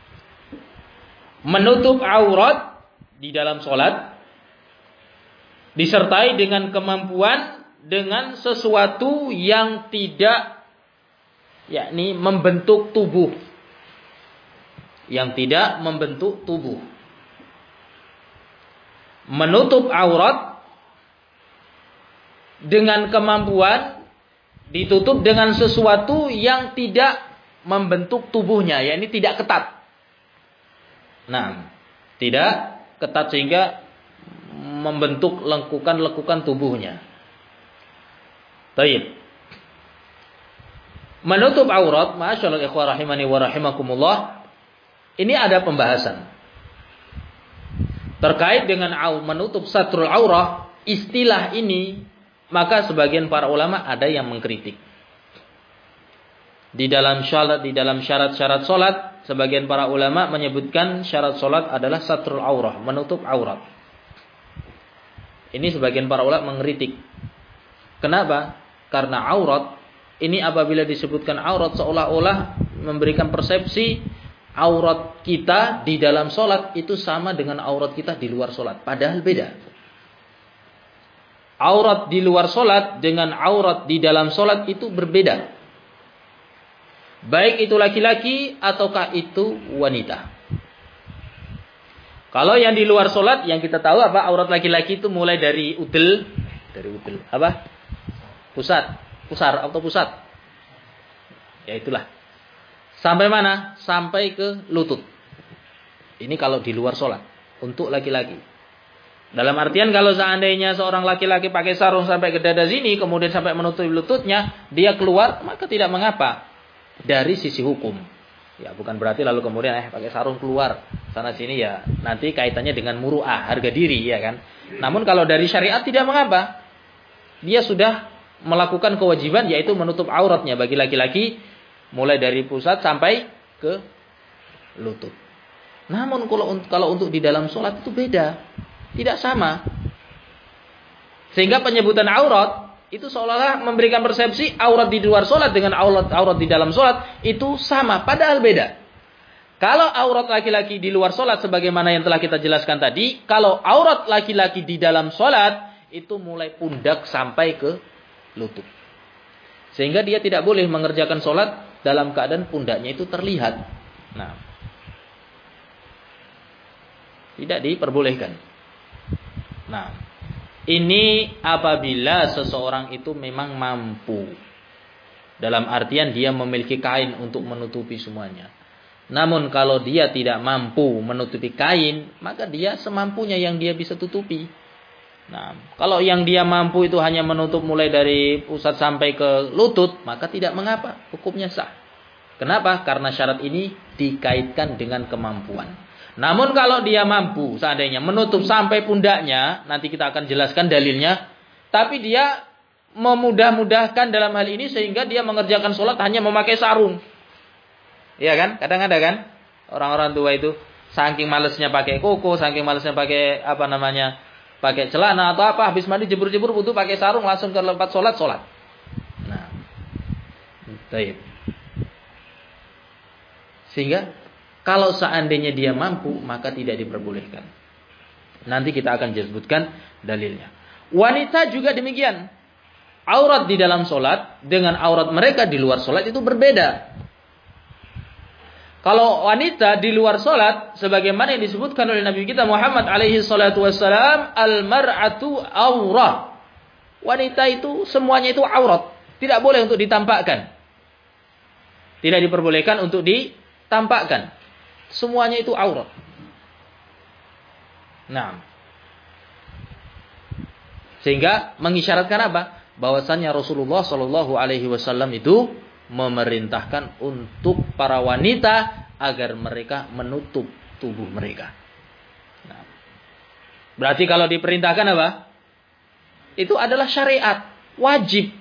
Menutup aurat di dalam salat disertai dengan kemampuan dengan sesuatu yang tidak, yakni membentuk tubuh, yang tidak membentuk tubuh. Menutup aurat dengan kemampuan ditutup dengan sesuatu yang tidak membentuk tubuhnya, yakni tidak ketat. Nah, tidak ketat sehingga membentuk lekukan-lekukan tubuhnya. Baik. Menutup aurat, ma'asyiral ikhwah rahimani wa rahimakumullah, ini ada pembahasan terkait dengan menutup satrul aurah. Istilah ini, maka sebagian para ulama ada yang mengkritik. Di dalam syarat di dalam syarat-syarat salat, sebagian para ulama menyebutkan syarat salat adalah satrul aurah, menutup aurat. Ini sebagian para ulama mengkritik. Kenapa? Karena aurat ini apabila disebutkan aurat seolah-olah memberikan persepsi aurat kita di dalam salat itu sama dengan aurat kita di luar salat. Padahal beda. Aurat di luar salat dengan aurat di dalam salat itu berbeda. Baik itu laki-laki ataukah itu wanita. Kalau yang di luar salat, yang kita tahu apa, aurat laki-laki itu mulai dari udel, dari udel apa? Pusat, pusar atau pusat. Ya itulah. Sampai mana? Sampai ke lutut. Ini kalau di luar salat untuk laki-laki. Dalam artian kalau seandainya seorang laki-laki pakai sarung sampai ke dada sini, kemudian sampai menutupi lututnya, dia keluar, maka tidak mengapa dari sisi hukum. Ya, bukan berarti lalu kemudian eh pakai sarung keluar sana sini, ya nanti kaitannya dengan muru'ah, harga diri, ya kan. Namun kalau dari syariat tidak mengapa. Dia sudah melakukan kewajiban yaitu menutup auratnya bagi laki-laki mulai dari pusat sampai ke lutut. Namun kalau kalau untuk di dalam sholat itu beda. Tidak sama. Sehingga penyebutan aurat itu seolah-olah memberikan persepsi aurat di luar sholat dengan aurat aurat di dalam sholat itu sama, padahal beda. Kalau aurat laki-laki di luar sholat sebagaimana yang telah kita jelaskan tadi, kalau aurat laki-laki di dalam sholat itu mulai pundak sampai ke lutut. Sehingga dia tidak boleh mengerjakan sholat dalam keadaan pundaknya itu terlihat. Nah, tidak diperbolehkan. Nah, ini apabila seseorang itu memang mampu. Dalam artian dia memiliki kain untuk menutupi semuanya. Namun kalau dia tidak mampu menutupi kain, maka dia semampunya yang dia bisa tutupi. Nah, kalau yang dia mampu itu hanya menutup mulai dari pusat sampai ke lutut, maka tidak mengapa, hukumnya sah. Kenapa? Karena syarat ini dikaitkan dengan kemampuan. Namun kalau dia mampu seandainya menutup sampai pundaknya, nanti kita akan jelaskan dalilnya, tapi dia memudah-mudahkan dalam hal ini sehingga dia mengerjakan sholat hanya memakai sarung. Iya kan? Kadang ada kan? Orang-orang tua itu saking malesnya pakai koko, saking malesnya pakai apa namanya? Pakai celana atau apa, habis mandi jebur-jebur butuh pakai sarung langsung ke tempat sholat sholat. Nah, baik. Sehingga kalau seandainya dia mampu, maka tidak diperbolehkan. Nanti kita akan sebutkan dalilnya. Wanita juga demikian. Aurat di dalam sholat dengan aurat mereka di luar sholat itu berbeda. Kalau wanita di luar sholat, sebagaimana yang disebutkan oleh Nabi kita Muhammad alaihi salatu wassalam, al-mar'atu aurah. Wanita itu semuanya itu aurat. Tidak boleh untuk ditampakkan. Tidak diperbolehkan untuk ditampakkan. Semuanya itu aurat. Nah. Sehingga mengisyaratkan apa? Bahwasannya Rasulullah shallallahu alaihi wasallam itu memerintahkan untuk para wanita agar mereka menutup tubuh mereka. Nah, berarti kalau diperintahkan apa? Itu adalah syariat, wajib.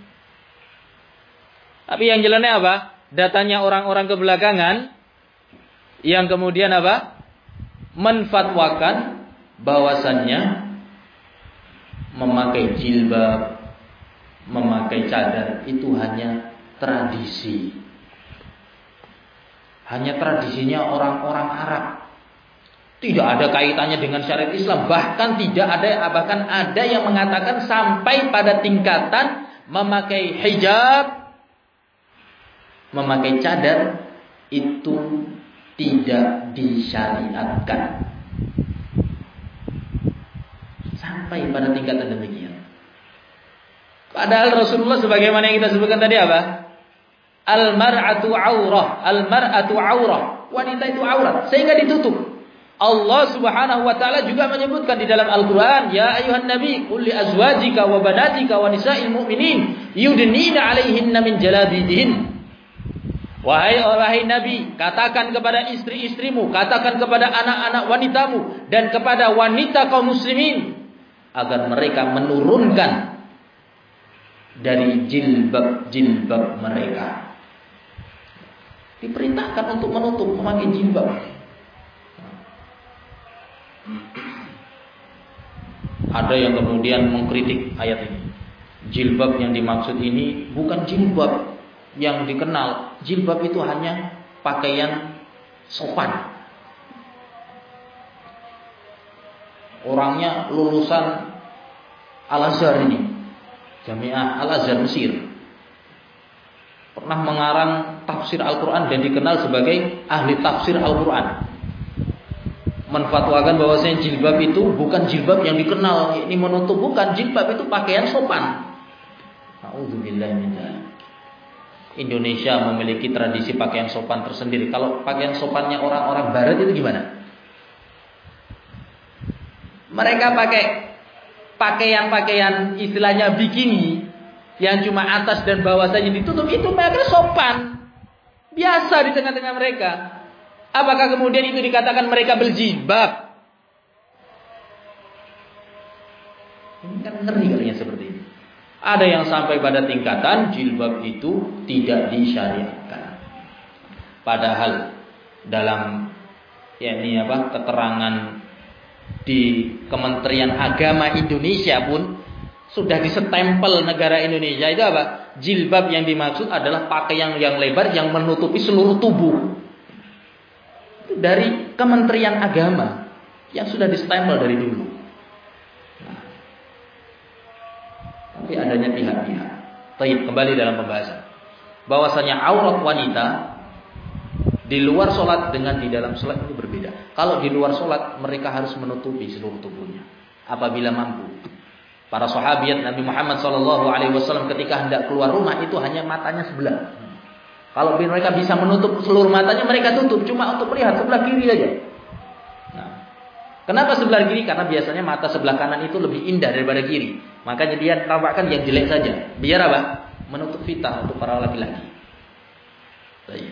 Tapi yang jelasnya apa? Datanya orang-orang kebelakangan yang kemudian apa? Menfatwakan bahwasannya memakai jilbab, memakai cadar itu hanya tradisi. Hanya tradisinya orang-orang Arab. Tidak ada kaitannya dengan syariat Islam. Bahkan tidak ada, bahkan ada yang mengatakan sampai pada tingkatan memakai hijab, memakai cadar itu tidak disyariatkan. Sampai pada tingkatan demikian. Padahal Rasulullah sebagaimana yang kita sebutkan tadi apa? Al-mar'atu aurah, al-mar'atu aurah. Wanita itu aurat, sehingga ditutup. Allah Subhanahu wa taala juga menyebutkan di dalam Al-Qur'an, ya ayuhan nabi, qul li azwajika wa banatika wa nisa'il mu'minin yudnina 'alaihinna min jalabibihin. Wahai wahai nabi, katakan kepada istri-istrimu, katakan kepada anak-anak wanitamu dan kepada wanita kaum muslimin agar mereka menurunkan dari jilbab-jilbab mereka. Diperintahkan untuk menutup, memakai jilbab. Ada yang kemudian mengkritik ayat ini. Jilbab yang dimaksud ini bukan jilbab yang dikenal. Jilbab itu hanya pakaian sopan. Orangnya lulusan Al-Azhar ini, Jamiah Al-Azhar Mesir. Pernah mengarang tafsir Al-Quran dan dikenal sebagai ahli tafsir Al-Quran. Menfatwakan bahwasanya jilbab itu bukan jilbab yang dikenal, ini menutup, bukan. Jilbab itu pakaian sopan. Nauzubillah min dzalik. Indonesia memiliki tradisi pakaian sopan tersendiri. Kalau pakaian sopannya orang-orang barat itu gimana? Mereka pakai pakaian-pakaian istilahnya bikini yang cuma atas dan bawah saja ditutup, itu mereka sopan. Biasa di tengah-tengah mereka. Apakah kemudian itu dikatakan mereka berjilbab? Ini kan ngeri kalinya seperti ini. Ada yang sampai pada tingkatan jilbab itu tidak disyariatkan. Padahal dalam ya ini apa keterangan di Kementerian Agama Indonesia pun sudah disetempel negara Indonesia itu apa? Jilbab yang dimaksud adalah pakaian yang lebar yang menutupi seluruh tubuh. Itu dari Kementerian Agama yang sudah disetempel dari dulu. Nah, tapi adanya pihak-pihak. Baik, kembali dalam pembahasan. Bahwasanya aurat wanita di luar sholat dengan di dalam sholat itu berbeda. Kalau di luar sholat mereka harus menutupi seluruh tubuhnya apabila mampu. Para sahabat Nabi Muhammad shallallahu alaihi wasallam ketika hendak keluar rumah itu hanya matanya sebelah. Kalau mereka bisa menutup seluruh matanya mereka tutup, cuma untuk melihat sebelah kiri aja. Nah, Kenapa sebelah kiri? Karena biasanya mata sebelah kanan itu lebih indah daripada kiri. Makanya dia tampakkan yang jelek saja. Biar apa? Menutup fitnah untuk para laki-laki. Baik.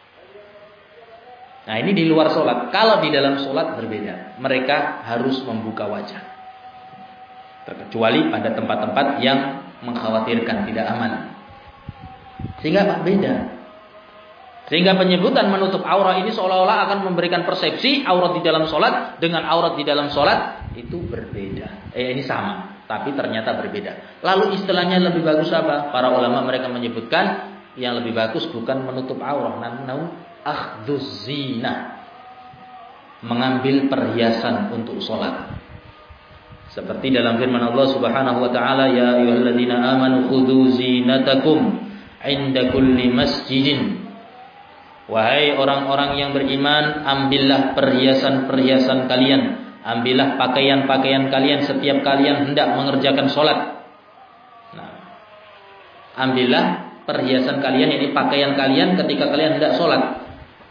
Nah, ini di luar sholat. Kalau di dalam sholat berbeda. Mereka harus membuka wajah. Terkecuali pada tempat-tempat yang mengkhawatirkan, tidak aman. Sehingga apa? Beda. Sehingga penyebutan menutup aurat ini seolah-olah akan memberikan persepsi aurat di dalam sholat dengan aurat di dalam sholat itu berbeda. Eh ini sama, tapi ternyata berbeda. Lalu istilahnya lebih bagus apa? Para ulama mereka menyebutkan yang lebih bagus bukan menutup aurat, namun akhduz zina, mengambil perhiasan untuk sholat. Seperti dalam firman Allah Subhanahu wa taala, ya ayyuhalladzina amanu khudzu zinatakum 'inda kulli masjidin. Wahai orang-orang yang beriman, ambillah perhiasan-perhiasan kalian, ambillah pakaian-pakaian kalian setiap kalian hendak mengerjakan sholat. Nah, ambillah perhiasan kalian, ini pakaian kalian ketika kalian hendak sholat.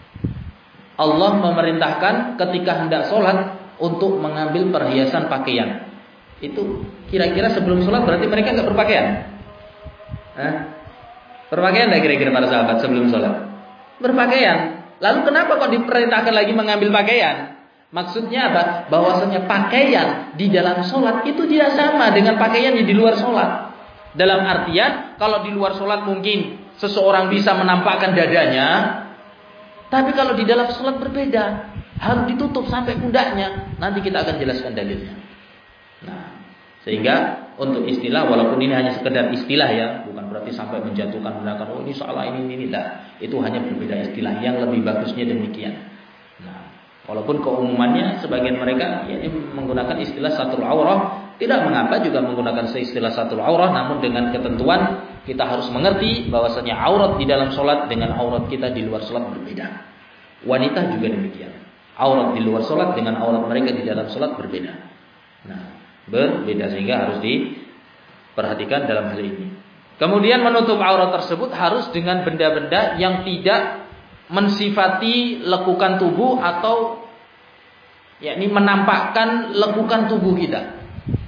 Allah memerintahkan ketika hendak sholat untuk mengambil perhiasan pakaian. Itu kira-kira sebelum sholat berarti mereka nggak berpakaian? Hah? Berpakaian nggak kira-kira para sahabat sebelum sholat? Berpakaian. Lalu kenapa kok diperintahkan lagi mengambil pakaian? Maksudnya apa? Bahwasanya pakaian di dalam sholat itu tidak sama dengan pakaian di luar sholat. Dalam artian, kalau di luar sholat mungkin seseorang bisa menampakkan dadanya, tapi kalau di dalam sholat berbeda, harus ditutup sampai pundaknya. Nanti kita akan jelaskan dalilnya. Nah, sehingga untuk istilah, walaupun ini hanya sekedar istilah ya, bukan berarti sampai menjatuhkan mengatakan oh ini salah ini ini tidak. Itu hanya berbeda istilah. Yang lebih bagusnya demikian. Nah, walaupun keumumannya sebagian mereka ya, menggunakan istilah satrul aurah, tidak mengapa juga menggunakan istilah satrul aurah, namun dengan ketentuan kita harus mengerti bahwasanya aurat di dalam sholat dengan aurat kita di luar sholat berbeda. Wanita juga demikian. Aurat di luar sholat dengan aurat mereka di dalam sholat berbeda. Nah, berbeda sehingga harus diperhatikan dalam hal ini. Kemudian menutup aurat tersebut harus dengan benda-benda yang tidak mensifati lekukan tubuh atau yakni menampakkan lekukan tubuh kita.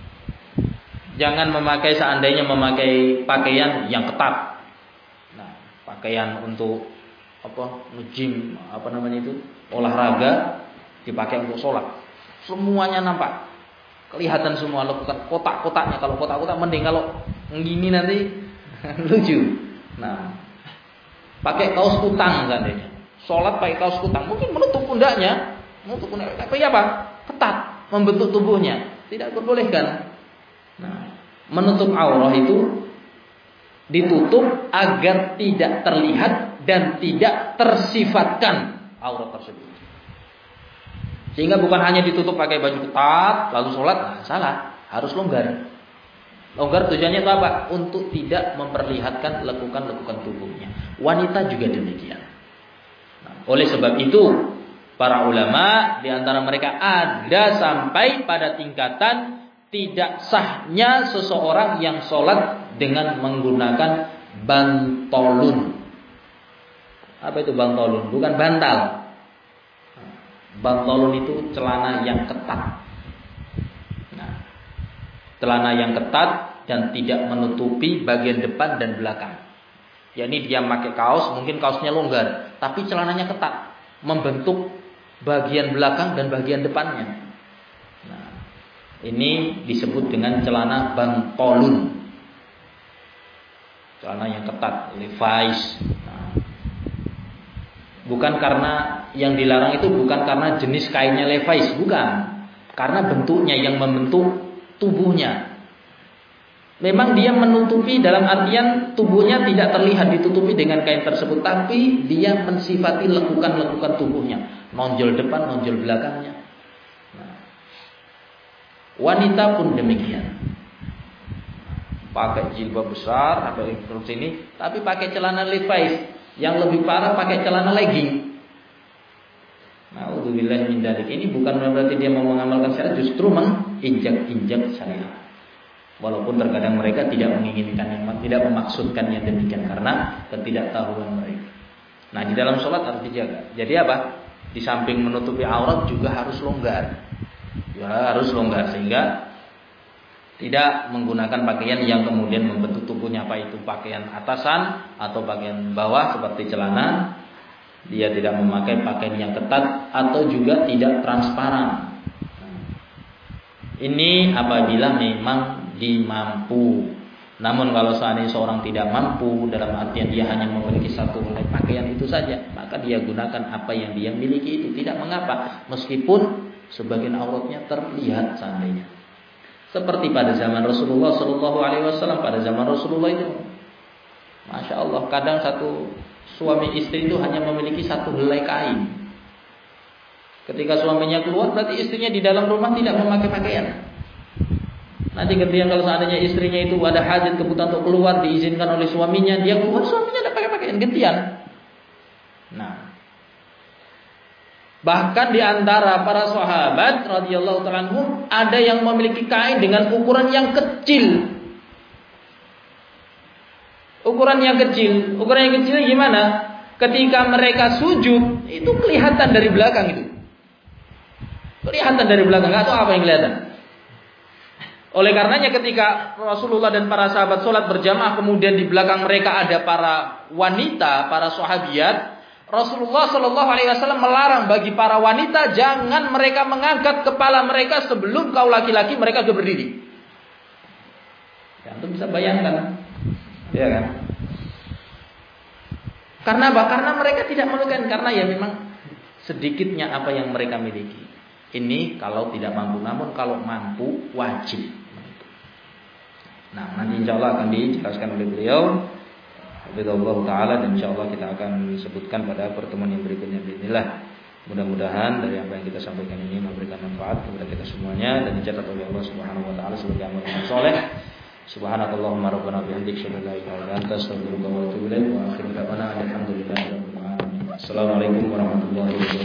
Jangan memakai seandainya memakai pakaian yang ketat. Nah, pakaian untuk apa? Nge-gym, apa namanya itu? Olahraga dipakai untuk sholat. Semuanya nampak. Kelihatan semua lekukan kotak-kotaknya. Kalau kotak-kotak mending, kalau gini nanti lucu. Nah, pakai kaos kutang seandainya. Sholat pakai kaos kutang, mungkin menutup pundaknya, menutup pundaknya. Tapi apa? Ketat, membentuk tubuhnya. Tidak diperbolehkan. Nah, menutup aurat itu ditutup agar tidak terlihat dan tidak tersifatkan aurat tersebut. Sehingga bukan hanya ditutup pakai baju ketat lalu sholat, nah, salah, harus longgar. Longgar tujuannya itu apa? Untuk tidak memperlihatkan lekukan-lekukan tubuhnya. Wanita juga demikian. Nah, oleh sebab itu para ulama di antara mereka ada sampai pada tingkatan tidak sahnya seseorang yang sholat dengan menggunakan bantolun. Apa itu bantolun? Bukan bantal. Bantolun itu celana yang ketat. Nah, celana yang ketat dan tidak menutupi bagian depan dan belakang. Yakni dia pakai kaos, mungkin kaosnya longgar, tapi celananya ketat, membentuk bagian belakang dan bagian depannya. Nah, ini disebut dengan celana bantolun. Celana yang ketat, Levi's. Nah, bukan karena yang dilarang itu bukan karena jenis kainnya Levi's, bukan. Karena bentuknya yang membentuk tubuhnya. Memang dia menutupi dalam artian tubuhnya tidak terlihat ditutupi dengan kain tersebut, tapi dia mensifati lekukan-lekukan tubuhnya, nonjol depan, nonjol belakangnya. Nah, wanita pun demikian. Pakai jilbab besar, apa terus ini, tapi pakai celana Levi's. Yang lebih parah pakai celana legging. Nauzubillah min dzalik. Ini bukan berarti dia mau mengamalkan syariat, justru menginjak-injak syariat. Walaupun terkadang mereka tidak menginginkan yang tidak memaksudkan yang demikian karena ketidaktahuan mereka. Nah, di dalam sholat harus dijaga. Jadi apa? Di samping menutupi aurat juga harus longgar. Ya, harus longgar sehingga tidak menggunakan pakaian yang kemudian membentuk tubuhnya, apa itu pakaian atasan atau pakaian bawah seperti celana. Dia tidak memakai pakaian yang ketat atau juga tidak transparan. Ini apabila memang dimampu. Namun kalau seandainya seorang tidak mampu, dalam artian dia hanya memiliki satu helai pakaian itu saja, maka dia gunakan apa yang dia miliki itu, tidak mengapa, meskipun sebagian auratnya terlihat seandainya. Seperti pada zaman Rasulullah Shallallahu Alaihi Wasallam, pada zaman Rasulullah itu, masya Allah, kadang satu suami istri itu hanya memiliki satu helai kain. Ketika suaminya keluar, berarti istrinya di dalam rumah tidak memakai pakaian. Nanti ketika kalau seandainya istrinya itu ada hajat kebutuhan untuk keluar, diizinkan oleh suaminya, dia keluar, suaminya tidak pakai pakaian, gantian. Nah, bahkan di antara para sahabat radhiyallahu ta'ala anhum ada yang memiliki kain dengan ukuran yang kecil. Ukuran yang kecil, ukuran yang kecil gimana? Ketika mereka sujud, itu kelihatan dari belakang itu. Kelihatan dari belakang, enggak tahu apa yang kelihatan. Oleh karenanya ketika Rasulullah dan para sahabat sholat berjamaah, kemudian di belakang mereka ada para wanita, para sahabiat, Rasulullah Shallallahu Alaihi Wasallam melarang bagi para wanita jangan mereka mengangkat kepala mereka sebelum kau laki-laki mereka sudah berdiri. Ya, itu bisa bayangkan, ya kan? Karena apa? Karena mereka tidak melukai, karena ya memang sedikitnya apa yang mereka miliki. Ini kalau tidak mampu, namun kalau mampu wajib. Nah, nanti insya Allah akan dijelaskan oleh beliau. Bismillah taala, dan insyaallah kita akan sebutkan pada pertemuan yang berikutnya. Bismillah. Mudah-mudahan dari apa yang kita sampaikan ini memberikan manfaat kepada kita semuanya dan dicatat oleh Allah Subhanahu wa taala sebagai amal yang saleh. Subhanakallahumma rabbana bihamdika asyhadu an la ilaha illa anta astaghfiruka wa atubu ilaik wa akhiru da'wana alhamdulillahi rabbil alamin. Assalamualaikum warahmatullahi wabarakatuh.